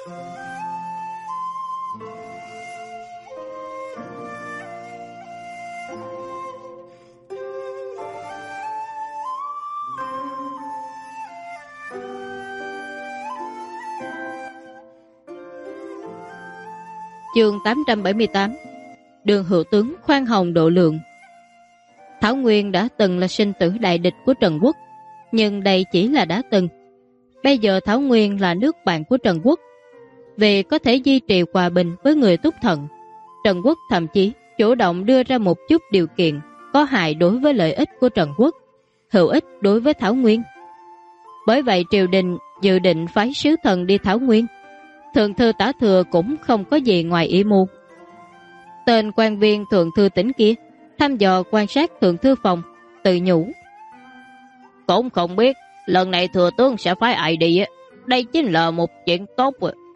Chương 878. Đường hữu tướng khoan hồng độ lượng. Thảo Nguyên đã từng là sinh tử đại địch của Trần Quốc, nhưng đây chỉ là đã từng. Bây giờ Thảo Nguyên là nước bạn của Trần Quốc. Vì có thể duy trì hòa bình với người Túc Thần, Trần Quốc thậm chí chủ động đưa ra một chút điều kiện có hại đối với lợi ích của Trần Quốc, hữu ích đối với Thảo Nguyên. Bởi vậy triều đình dự định phái sứ thần đi Thảo Nguyên. Thượng thư Tả Thừa cũng không có gì ngoài ý muốn. Tên quan viên thượng thư tỉnh kia thăm dò quan sát thượng thư phòng, tự nhủ: cũng không biết lần này thừa tướng sẽ phái ai đi, đây chính là một chuyện tốt.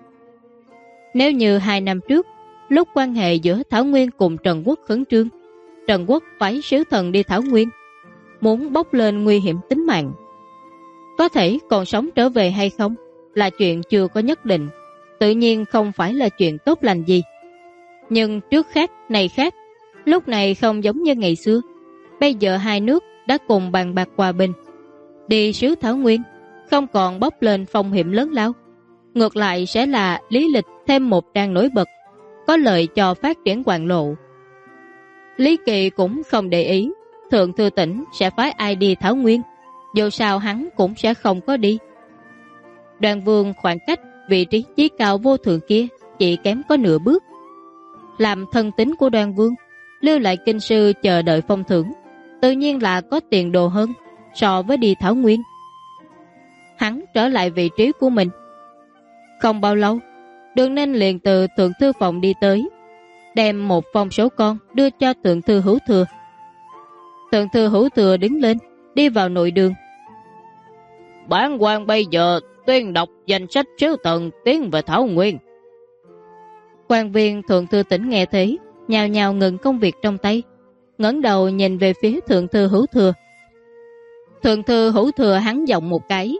Nếu như 2 năm trước, lúc quan hệ giữa Thảo Nguyên cùng Trần Quốc khẩn trương, Trần Quốc phái sứ thần đi Thảo Nguyên, muốn bốc lên nguy hiểm tính mạng. Có thể còn sống trở về hay không là chuyện chưa có nhất định, tự nhiên không phải là chuyện tốt lành gì. Nhưng trước khác, này khác, lúc này không giống như ngày xưa. Bây giờ hai nước đã cùng bàn bạc hòa bình. Đi sứ Thảo Nguyên không còn bốc lên phong hiểm lớn lao, ngược lại sẽ là lý lịch thêm một trang nổi bật, có lợi cho phát triển hoàng lộ. Lý Kỳ cũng không để ý thượng thư tỉnh sẽ phái ai đi Thảo Nguyên, dù sao hắn cũng sẽ không có đi. Đoàn Vương khoảng cách vị trí chí cao vô thượng kia chỉ kém có nửa bước. Làm thân tín của Đoàn Vương, lưu lại kinh sư chờ đợi phong thưởng, tự nhiên là có tiền đồ hơn so với đi Thảo Nguyên. Hắn trở lại vị trí của mình. Không bao lâu, Đường Ninh liền từ thượng thư phòng đi tới, đem một phong số con đưa cho thượng thư Hữu Thừa. Thượng thư Hữu Thừa đứng lên, đi vào nội đường. Bản quan bây giờ tuyên đọc danh sách sứ thần tiến về Thảo Nguyên. Quan viên thượng thư tỉnh nghe thấy, nhào nhào ngừng công việc trong tay, ngẩng đầu nhìn về phía thượng thư Hữu Thừa. Thượng thư Hữu Thừa hắn giọng một cái: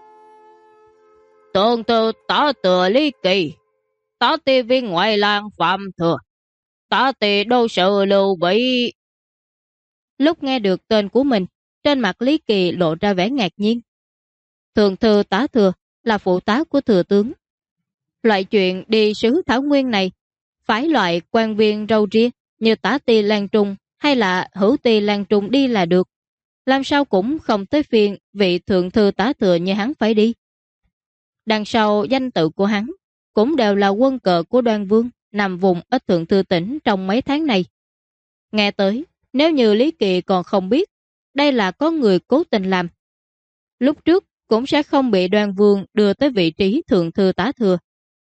Thượng thư Tả Thừa Lý Kỳ, Tả Ti viên ngoại lang Phạm Thừa, Tả Ti đô sự Lưu Bị. Lúc nghe được tên của mình, trên mặt Lý Kỳ lộ ra vẻ ngạc nhiên. Thượng thư Tả Thừa là phụ tá của thừa tướng. Loại chuyện đi sứ Thảo Nguyên này, phải loại quan viên râu ria như Tả Ti Lan Trung hay là Hữu Ti Lan Trung đi là được. Làm sao cũng không tới phiên vị thượng thư Tả Thừa như hắn phải đi. Đằng sau danh tự của hắn cũng đều là quân cờ của Đoan Vương nằm vùng ở thượng thư tỉnh trong mấy tháng này. Nghe tới, nếu như Lý Kỳ còn không biết đây là có người cố tình làm, lúc trước cũng sẽ không bị Đoan Vương đưa tới vị trí thượng thư Tả Thừa.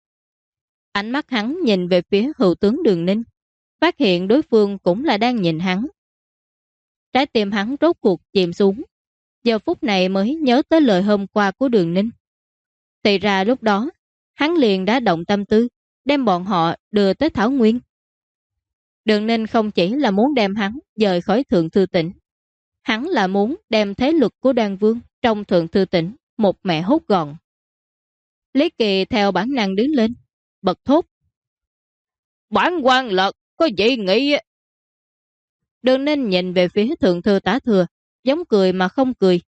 Ánh mắt hắn nhìn về phía hữu tướng Đường Ninh, phát hiện đối phương cũng là đang nhìn hắn. Trái tim hắn rốt cuộc chìm xuống, giờ phút này mới nhớ tới lời hôm qua của Đường Ninh. Thì ra lúc đó, hắn liền đã động tâm tư, đem bọn họ đưa tới Thảo Nguyên. Đường Ninh không chỉ là muốn đem hắn dời khỏi thượng thư tỉnh, hắn là muốn đem thế lực của Đoan Vương trong thượng thư tỉnh một mẹ hốt gọn. Lý Kỳ theo bản năng đứng lên, bật thốt: Bản quan lật có gì nghĩ? Đường Ninh nhìn về phía thượng thư Tả Thừa, giống cười mà không cười.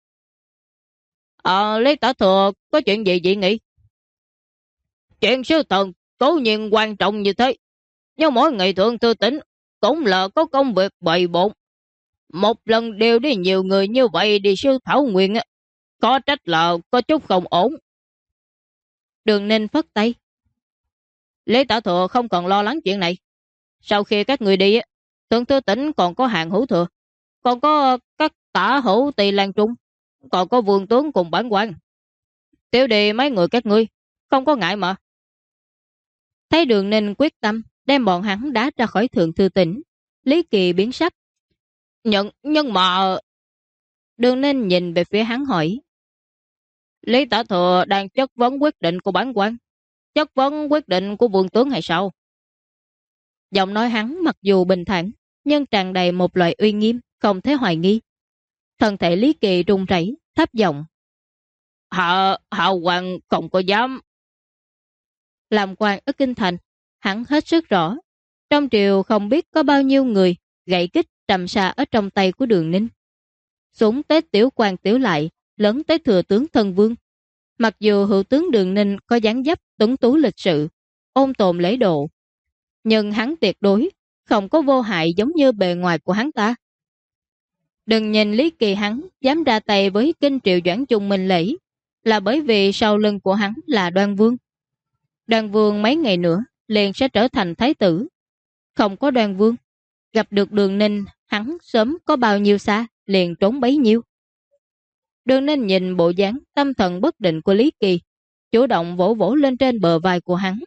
Lý Tả Thừa có chuyện gì vậy nghĩ? Chuyện sứ thần cố nhiên quan trọng như thế, nhưng mỗi ngày thượng thư tỉnh cũng là có công việc bày bộn. Một lần đều đi nhiều người như vậy đi sứ Thảo Nguyên, có trách là có chút không ổn. Đường Ninh phất tay: Lý Tả Thừa không cần lo lắng chuyện này. Sau khi các người đi, thượng thư tỉnh còn có Hạng Hữu Thừa, còn có các Tả Hữu Tỳ Lan Trung, còn có vương tướng cùng bản quan. Tiêu đi mấy người các ngươi, không có ngại mà. Thấy Đường Ninh quyết tâm đem bọn hắn đá ra khỏi thượng thư tỉnh, Lý Kỳ biến sắc. Nhưng mà... Đường Ninh nhìn về phía hắn hỏi: Lý Tả Thừa đang chất vấn quyết định của bản quan, chất vấn quyết định của vương tướng hay sao? Giọng nói hắn mặc dù bình thản, nhưng tràn đầy một loại uy nghiêm, không thể hoài nghi. Thân thể Lý Kỳ run rẩy, thấp giọng: Hạ hoàng không có dám. Làm quan ở Kinh Thành, hắn hết sức rõ. Trong triều không biết có bao nhiêu người gậy kích trầm xa ở trong tay của Đường Ninh. Xuống tới tiểu quan tiểu lại, lớn tới thừa tướng thân vương. Mặc dù hữu tướng Đường Ninh có dáng dấp tuấn tú lịch sự, ôn tồn lễ độ, nhưng hắn tuyệt đối không có vô hại giống như bề ngoài của hắn ta. Đừng nhìn Lý Kỳ hắn dám ra tay với Kinh Triệu Doãn Trung Minh Lễ, là bởi vì sau lưng của hắn là Đoan Vương. Đoan Vương mấy ngày nữa liền sẽ trở thành thái tử. Không có Đoan Vương, gặp được Đường Ninh, hắn sớm có bao nhiêu xa liền trốn bấy nhiêu. Đường Ninh nhìn bộ dáng tâm thần bất định của Lý Kỳ, chủ động vỗ vỗ lên trên bờ vai của hắn.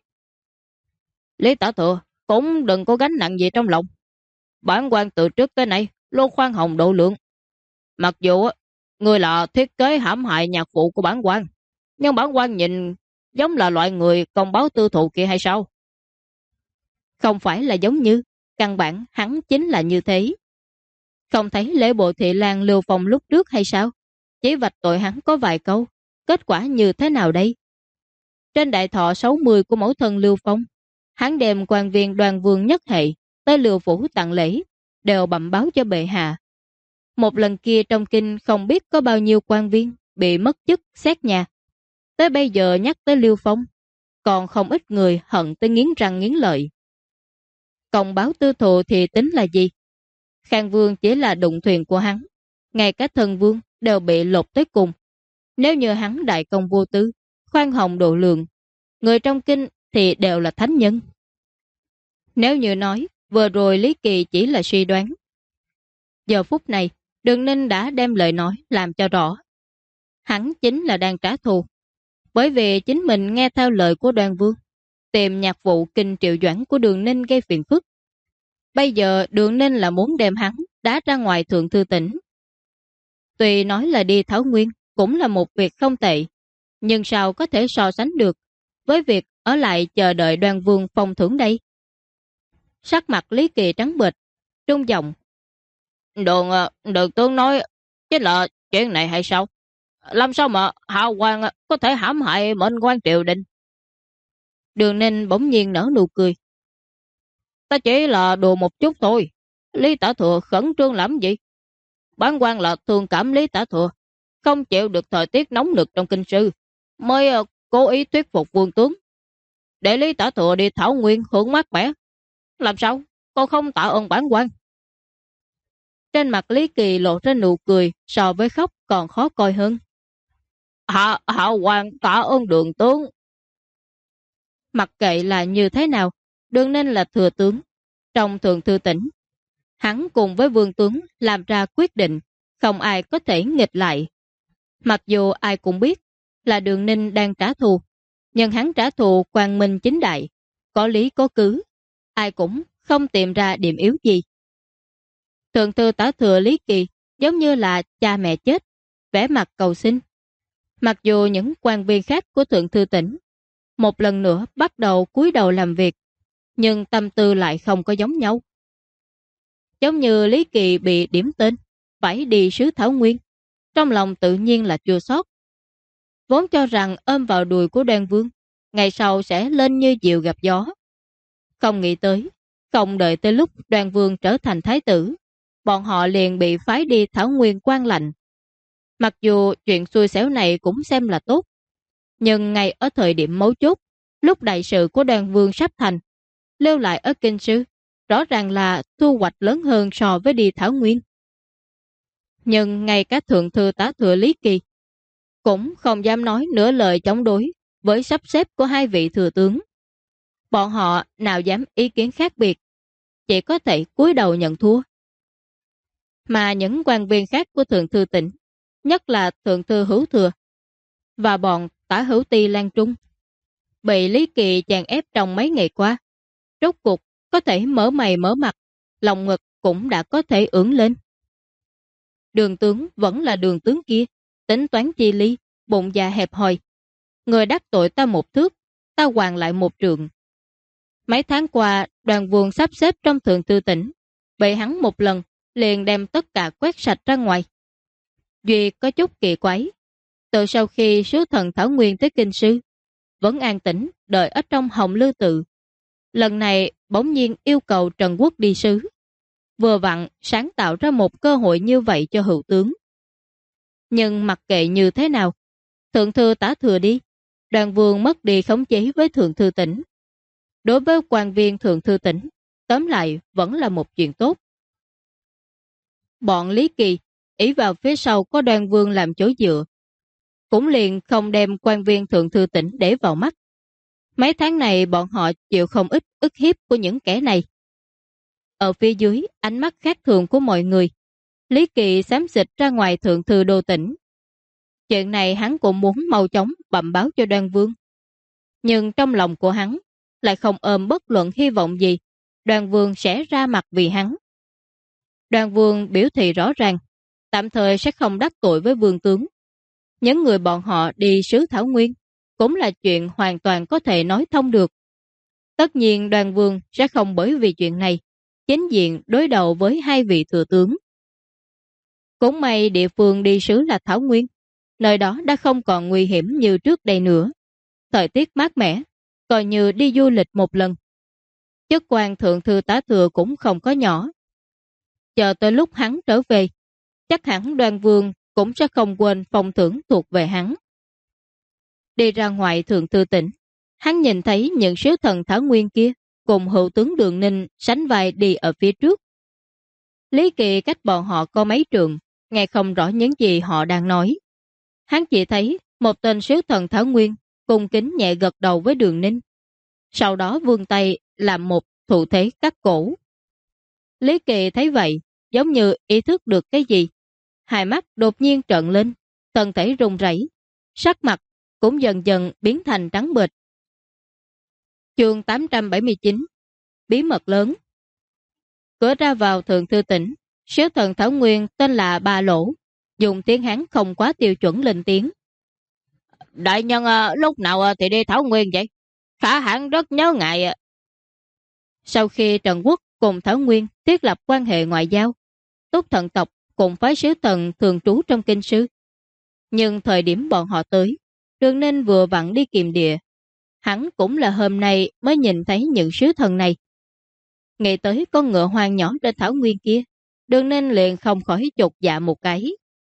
Lý Tả Thừa cũng đừng có gánh nặng gì trong lòng. Bản quan từ trước tới nay luôn khoan hồng độ lượng. Mặc dù người là thiết kế hãm hại nhạc phụ của bản quan, nhưng bản quan nhìn giống là loại người công báo tư thù kia hay sao? Không phải là giống như, căn bản hắn chính là như thế. Không thấy lễ bộ thị lang Lưu Phong lúc trước hay sao? Chỉ vạch tội hắn có vài câu, kết quả như thế nào đây? Trên đại thọ 60 của mẫu thân Lưu Phong, hắn đem quan viên Đoàn Vương nhất hệ tới Lưu Phủ tặng lễ, đều bẩm báo cho bệ hạ. Một lần kia trong kinh không biết có bao nhiêu quan viên bị mất chức xét nhà. Tới bây giờ nhắc tới Lưu Phong, còn không ít người hận tới nghiến răng nghiến lợi. Công báo tư thù thì tính là gì? Khang Vương chỉ là đụng thuyền của hắn, ngay cả thần vương đều bị lột tới cùng. Nếu như hắn đại công vô tư, khoan hồng độ lượng, người trong kinh thì đều là thánh nhân. Nếu như nói vừa rồi Lý Kỳ chỉ là suy đoán, giờ phút này Đường Ninh đã đem lời nói làm cho rõ. Hắn chính là đang trả thù, bởi vì chính mình nghe theo lời của Đoan Vương, tìm nhạc vụ Kinh Triệu Doãn của Đường Ninh gây phiền phức. Bây giờ Đường Ninh là muốn đem hắn đá ra ngoài Thượng Thư Tỉnh. Tuy nói là đi Thảo Nguyên cũng là một việc không tệ, nhưng sao có thể so sánh được với việc ở lại chờ đợi Đoan Vương phong thưởng đây? Sắc mặt Lý Kỳ trắng bệch, trung giọng: Đường tướng nói chính là chuyện này hay sao? Làm sao mà Hạo Hoàng có thể hãm hại mệnh quan triều đình? Đường Ninh bỗng nhiên nở nụ cười. Ta chỉ là đùa một chút thôi. Lý Tả Thừa khẩn trương làm gì? Bản quan là thương cảm Lý Tả Thừa không chịu được thời tiết nóng nực trong kinh sư, mới cố ý thuyết phục vương tướng để Lý Tả Thừa đi Thảo Nguyên hưởng mát mẻ. Làm sao con không tạ ơn bản quan? Trên mặt Lý Kỳ lộ ra nụ cười so với khóc còn khó coi hơn. Hạo Hoàng tạ ơn Đường tướng. Mặc kệ là như thế nào, Đường Ninh là thừa tướng trong Thượng Thư Tỉnh. Hắn cùng với vương tướng làm ra quyết định, không ai có thể nghịch lại. Mặc dù ai cũng biết là Đường Ninh đang trả thù, nhưng hắn trả thù quang minh chính đại, có lý có cứ, ai cũng không tìm ra điểm yếu gì. Thượng thư Tả Thừa Lý Kỳ giống như là cha mẹ chết, vẻ mặt cầu xin. Mặc dù những quan viên khác của Thượng Thư Tỉnh một lần nữa bắt đầu cúi đầu làm việc, nhưng tâm tư lại không có giống nhau. Giống như Lý Kỳ bị điểm tên, phải đi sứ Thảo Nguyên, trong lòng tự nhiên là chua xót. Vốn cho rằng ôm vào đùi của Đoan Vương, ngày sau sẽ lên như diều gặp gió. Không nghĩ tới, không đợi tới lúc Đoan Vương trở thành thái tử, bọn họ liền bị phái đi Thảo Nguyên quan lạnh. Mặc dù chuyện xui xẻo này cũng xem là tốt, nhưng ngay ở thời điểm mấu chốt, lúc đại sự của Đoan Vương sắp thành, lưu lại ở kinh sư, rõ ràng là thu hoạch lớn hơn so với đi Thảo Nguyên. Nhưng ngay cả Thượng thư Tá Thừa Lý Kỳ cũng không dám nói nửa lời chống đối với sắp xếp của hai vị thừa tướng. Bọn họ nào dám ý kiến khác biệt, chỉ có thể cúi đầu nhận thua. Mà những quan viên khác của Thượng Thư Tỉnh, nhất là Thượng Thư Hữu Thừa và bọn Tả Hữu Ti Lan Trung, bị Lý Kỳ chèn ép trong mấy ngày qua, rốt cuộc có thể mở mày mở mặt, lòng ngực cũng đã có thể ưỡn lên. Đường tướng vẫn là đường tướng kia, tính toán chi ly, bụng dạ hẹp hòi. Người đắc tội ta một thước, ta hoàn lại một trượng. Mấy tháng qua, Đoàn Vương sắp xếp trong Thượng Thư Tỉnh, bị hắn một lần liền đem tất cả quét sạch ra ngoài. Duy có chút kỳ quái, từ sau khi sứ thần Thảo Nguyên tới kinh sư, vẫn an tĩnh đợi ở trong Hồng Lư Tự. Lần này bỗng nhiên yêu cầu Trần Quốc đi sứ. Vừa vặn sáng tạo ra một cơ hội như vậy cho hữu tướng. Nhưng mặc kệ như thế nào, thượng thư tá thừa đi, Đoàn Vương mất đi khống chế với thượng thư tỉnh. Đối với quan viên thượng thư tỉnh, tóm lại vẫn là một chuyện tốt. Bọn Lý Kỳ ỷ vào phía sau có Đoàn Vương làm chỗ dựa, cũng liền không đem quan viên thượng thư tỉnh để vào mắt. Mấy tháng này bọn họ chịu không ít ức hiếp của những kẻ này. Ở phía dưới, ánh mắt khác thường của mọi người, Lý Kỳ xám xịt ra ngoài thượng thư đô tỉnh. Chuyện này hắn cũng muốn mau chóng bẩm báo cho Đoan Vương. Nhưng trong lòng của hắn lại không ôm bất luận hy vọng gì Đoan Vương sẽ ra mặt vì hắn. Đoan Vương biểu thị rõ ràng tạm thời sẽ không đắc tội với vương tướng. Những người bọn họ đi sứ Thảo Nguyên cũng là chuyện hoàn toàn có thể nói thông được. Tất nhiên Đoan Vương sẽ không bởi vì chuyện này chính diện đối đầu với hai vị thừa tướng. Cũng may địa phương đi sứ là Thảo Nguyên, nơi đó đã không còn nguy hiểm như trước đây nữa. Thời tiết mát mẻ, coi như đi du lịch một lần. Chức quan thượng thư tá thừa cũng không có nhỏ. Chờ tới lúc hắn trở về, chắc hẳn Đoan Vương cũng sẽ không quên phong thưởng thuộc về hắn. Đi ra ngoài thượng thư tỉnh, hắn nhìn thấy những sứ thần Thảo Nguyên kia cùng hữu tướng Đường Ninh sánh vai đi ở phía trước. Lý Kỳ cách bọn họ có mấy trượng, nghe không rõ những gì họ đang nói. Hắn chỉ thấy một tên sứ thần Thảo Nguyên cung kính nhẹ gật đầu với Đường Ninh. Sau đó vươn tay làm một thủ thế cắt cổ. Lý Kỳ thấy vậy, giống như ý thức được cái gì. Hai mắt đột nhiên trợn lên, thân thể run rẩy, sắc mặt cũng dần dần biến thành trắng bệch. Chương 879 Bí mật lớn. Cửa ra vào thượng thư tỉnh, sứ thần Thảo Nguyên tên là Ba Lỗ, dùng tiếng Hán không quá tiêu chuẩn lên tiếng. Đại nhân lúc nào thì đi Thảo Nguyên vậy? Khả hãn rất nhớ ngài. Sau khi Trần Quốc cùng Thảo Nguyên thiết lập quan hệ ngoại giao, Túc Thần tộc cùng phái sứ thần thường trú trong kinh sư. Nhưng thời điểm bọn họ tới, Đường Ninh vừa vặn đi kiềm địa. Hắn cũng là hôm nay mới nhìn thấy những sứ thần này. Nghĩ tới con ngựa hoang nhỏ trên Thảo Nguyên kia, Đường Ninh liền không khỏi chột dạ một cái.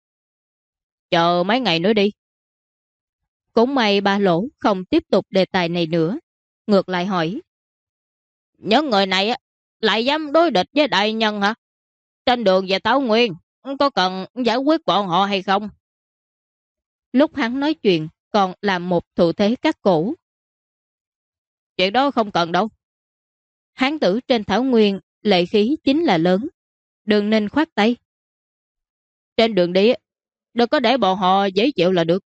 Chờ mấy ngày nữa đi. Cũng may Ba Lỗ không tiếp tục đề tài này nữa. Ngược lại hỏi. Những người này lại dám đối địch với đại nhân hả? Trên đường về Thảo Nguyên, có cần giải quyết bọn họ hay không? Lúc hắn nói chuyện, còn làm một thủ thế cắt cổ. Chuyện đó không cần đâu. Hán tử trên Thảo Nguyên, lệ khí chính là lớn. Đường Ninh khoát tay. Trên đường đi, đừng có để bọn họ dễ chịu là được.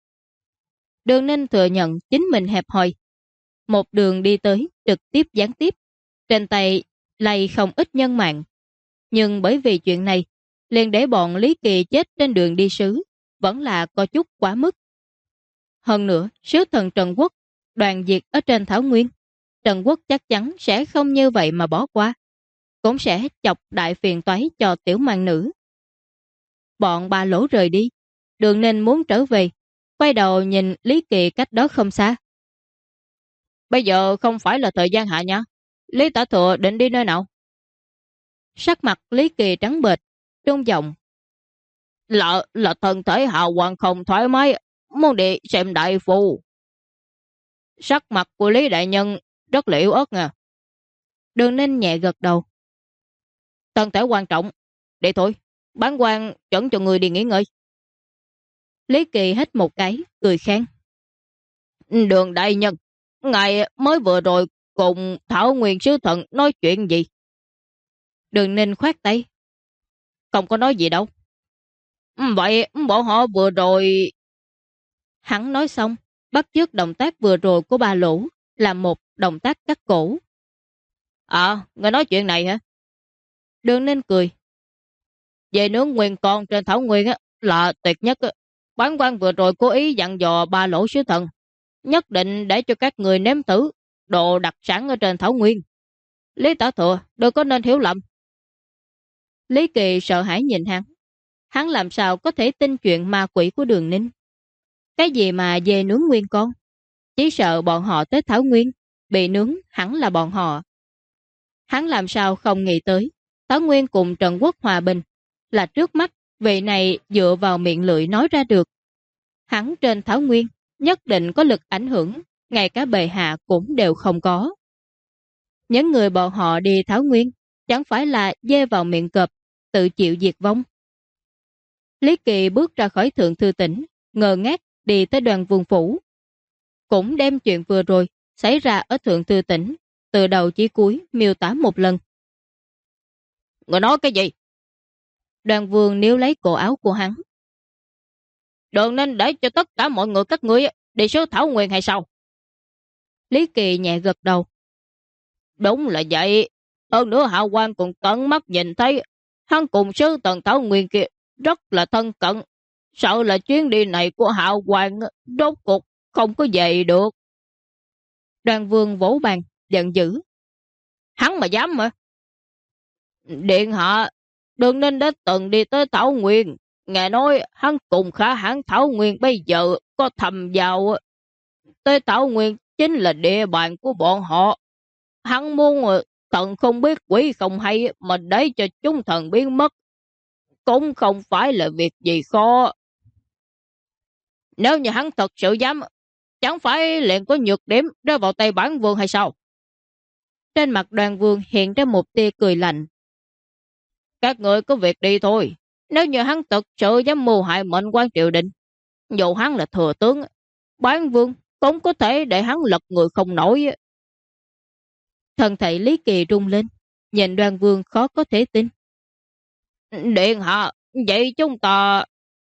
Đường Ninh thừa nhận chính mình hẹp hòi. Một đường đi tới, trực tiếp gián tiếp. Trên tay lay không ít nhân mạng. Nhưng bởi vì chuyện này, liền để bọn Lý Kỳ chết trên đường đi sứ, vẫn là có chút quá mức. Hơn nữa, sứ thần Trần Quốc đoàn diệt ở trên Thảo Nguyên, Trần Quốc chắc chắn sẽ không như vậy mà bỏ qua, cũng sẽ chọc đại phiền toái cho tiểu mang nữ. Bọn Ba Lỗ rời đi, Đường Ninh muốn trở về, quay đầu nhìn Lý Kỳ cách đó không xa. Bây giờ không phải là thời gian hạ nha, Lý Tả Thừa định đi nơi nào? Sắc mặt Lý Kỳ trắng bệch, trung giọng. Là thân thể hào hoàng không thoải mái, muốn đi xem đại phu. Sắc mặt của Lý Đại Nhân rất là yếu ớt nha. Đường Ninh nhẹ gật đầu. Thân thể quan trọng, để thôi, bán quan chuẩn cho người đi nghỉ ngơi. Lý Kỳ hít một cái, cười khen. Đường Đại Nhân, ngài mới vừa rồi cùng Thảo Nguyên sứ thần nói chuyện gì? Đường Ninh khoát tay. Không có nói gì đâu. Vậy bọn họ vừa rồi... Hắn nói xong, bắt chước động tác vừa rồi của Ba Lỗ, làm một động tác cắt cổ. Người nói chuyện này hả? Đường Ninh cười. Về nướng nguyên con trên Thảo Nguyên là tuyệt nhất. Bán quan vừa rồi cố ý dặn dò Ba Lỗ sứ thần, nhất định để cho các người nếm thử đồ đặc sản ở trên Thảo Nguyên. Lý Tả Thừa đừng có nên hiểu lầm. Lý Kỳ sợ hãi nhìn hắn. Hắn làm sao có thể tin chuyện ma quỷ của Đường Ninh? Cái gì mà về nướng nguyên con? Chỉ sợ bọn họ tới Thảo Nguyên, bị nướng hẳn là bọn họ. Hắn làm sao không nghĩ tới, Thảo Nguyên cùng Trần Quốc hòa bình, là trước mắt vị này dựa vào miệng lưỡi nói ra được. Hắn trên Thảo Nguyên nhất định có lực ảnh hưởng, ngay cả bệ hạ cũng đều không có. Những người bọn họ đi Thảo Nguyên chẳng phải là dê vào miệng cọp, tự chịu diệt vong. Lý Kỳ bước ra khỏi Thượng Thư Tỉnh, ngờ ngác đi tới Đoàn Vương Phủ. Cũng đem chuyện vừa rồi xảy ra ở Thượng Thư Tỉnh, từ đầu chí cuối miêu tả một lần. Người nói cái gì? Đoàn Vương níu lấy cổ áo của hắn. Đừng nên để cho tất cả mọi người các ngươi đi sứ Thảo Nguyên hay sao? Lý Kỳ nhẹ gật đầu. Đúng là vậy. Hơn nữa Hạo Quang cũng tận mắt nhìn thấy hắn cùng sứ Tần Thảo Nguyên kia rất là thân cận. Sợ là chuyến đi này của Hạo Quang rốt cuộc không có về được. Đoàn Vương vỗ bàn, giận dữ. Hắn mà dám mà. Điện hạ, đừng nên đã từng đi tới Thảo Nguyên. Nghe nói hắn cùng khả hãn Thảo Nguyên bây giờ có thầm vào. Tới Thảo Nguyên chính là địa bàn của bọn họ. Hắn muốn thần không biết quỷ không hay mà để cho chúng thần biến mất. Cũng không phải là việc gì khó. Nếu như hắn thật sự dám, chẳng phải liền có nhược điểm rơi vào tay bản vương hay sao? Trên mặt Đoàn Vương hiện ra một tia cười lạnh. Các người có việc đi thôi. Nếu như hắn thật sự dám mưu hại mệnh quan triều đình, dù hắn là thừa tướng, bản vương cũng có thể để hắn lật người không nổi. Thân thể Lý Kỳ rung lên, nhìn Đoàn Vương khó có thể tin. Điện hạ, vậy chúng ta...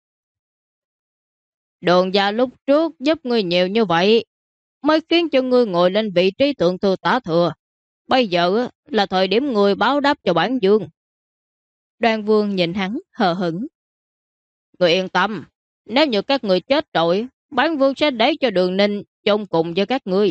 Đường gia lúc trước giúp ngươi nhiều như vậy, mới khiến cho ngươi ngồi lên vị trí thượng thư tả thừa. Bây giờ là thời điểm ngươi báo đáp cho bản vương. Đoàn Vương nhìn hắn hờ hững. Ngươi yên tâm, nếu như các người chết rồi, bản vương sẽ để cho Đường Ninh chôn cùng với các ngươi.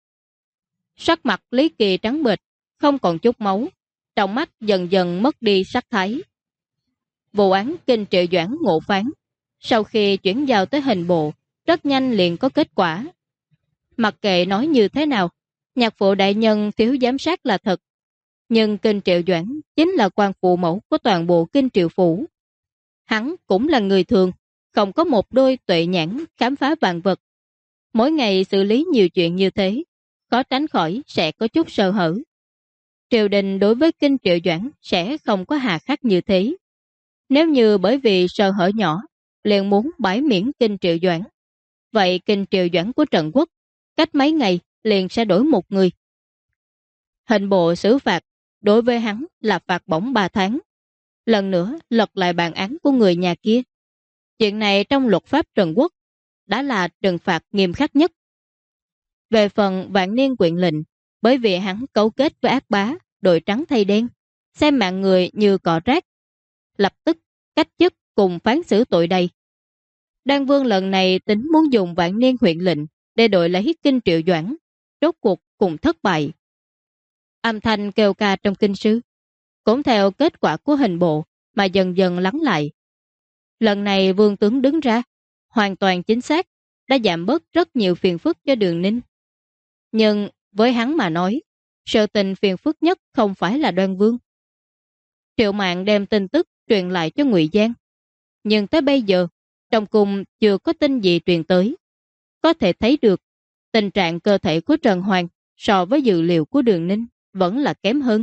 Sắc mặt Lý Kỳ trắng bệch, không còn chút máu, trong mắt dần dần mất đi sắc thái. Vụ án Kinh Triệu Doãn ngộ phán, sau khi chuyển giao tới hình bộ, rất nhanh liền có kết quả. Mặc kệ nói như thế nào, nhạc phụ đại nhân thiếu giám sát là thật, nhưng Kinh Triệu Doãn chính là quan phụ mẫu của toàn bộ Kinh Triệu Phủ. Hắn cũng là người thường, không có một đôi tuệ nhãn khám phá vạn vật. Mỗi ngày xử lý nhiều chuyện như thế, khó tránh khỏi sẽ có chút sơ hở. Triều đình đối với Kinh Triệu Doãn sẽ không có hà khắc như thế. Nếu như bởi vì sơ hở nhỏ, liền muốn bãi miễn Kinh Triệu Doãn, vậy Kinh Triệu Doãn của Trần Quốc cách mấy ngày liền sẽ đổi một người. Hình bộ xử phạt đối với hắn là phạt bổng 3 tháng. Lần nữa lật lại bản án của người nhà kia. Chuyện này trong luật pháp Trần Quốc đã là trừng phạt nghiêm khắc nhất. Về phần Vạn Niên Quyện lệnh, bởi vì hắn cấu kết với ác bá, đội trắng thay đen, xem mạng người như cỏ rác, lập tức cách chức cùng phán xử tội đây. Đan Vương lần này tính muốn dùng Vạn Niên huyện lệnh để đội lấy Kinh Triệu Doãn, rốt cuộc cùng thất bại. Âm thanh kêu ca trong kinh sư, cũng theo kết quả của hình bộ mà dần dần lắng lại. Lần này Vương tướng đứng ra, hoàn toàn chính xác, đã giảm bớt rất nhiều phiền phức cho Đường Ninh. Nhưng với hắn mà nói, sự tình phiền phức nhất không phải là Đoan Vương. Triệu Mạn đem tin tức truyền lại cho Ngụy Giang, nhưng tới bây giờ trong cung chưa có tin gì truyền tới. Có thể thấy được tình trạng cơ thể của Trần Hoàng so với dự liệu của Đường Ninh vẫn là kém hơn.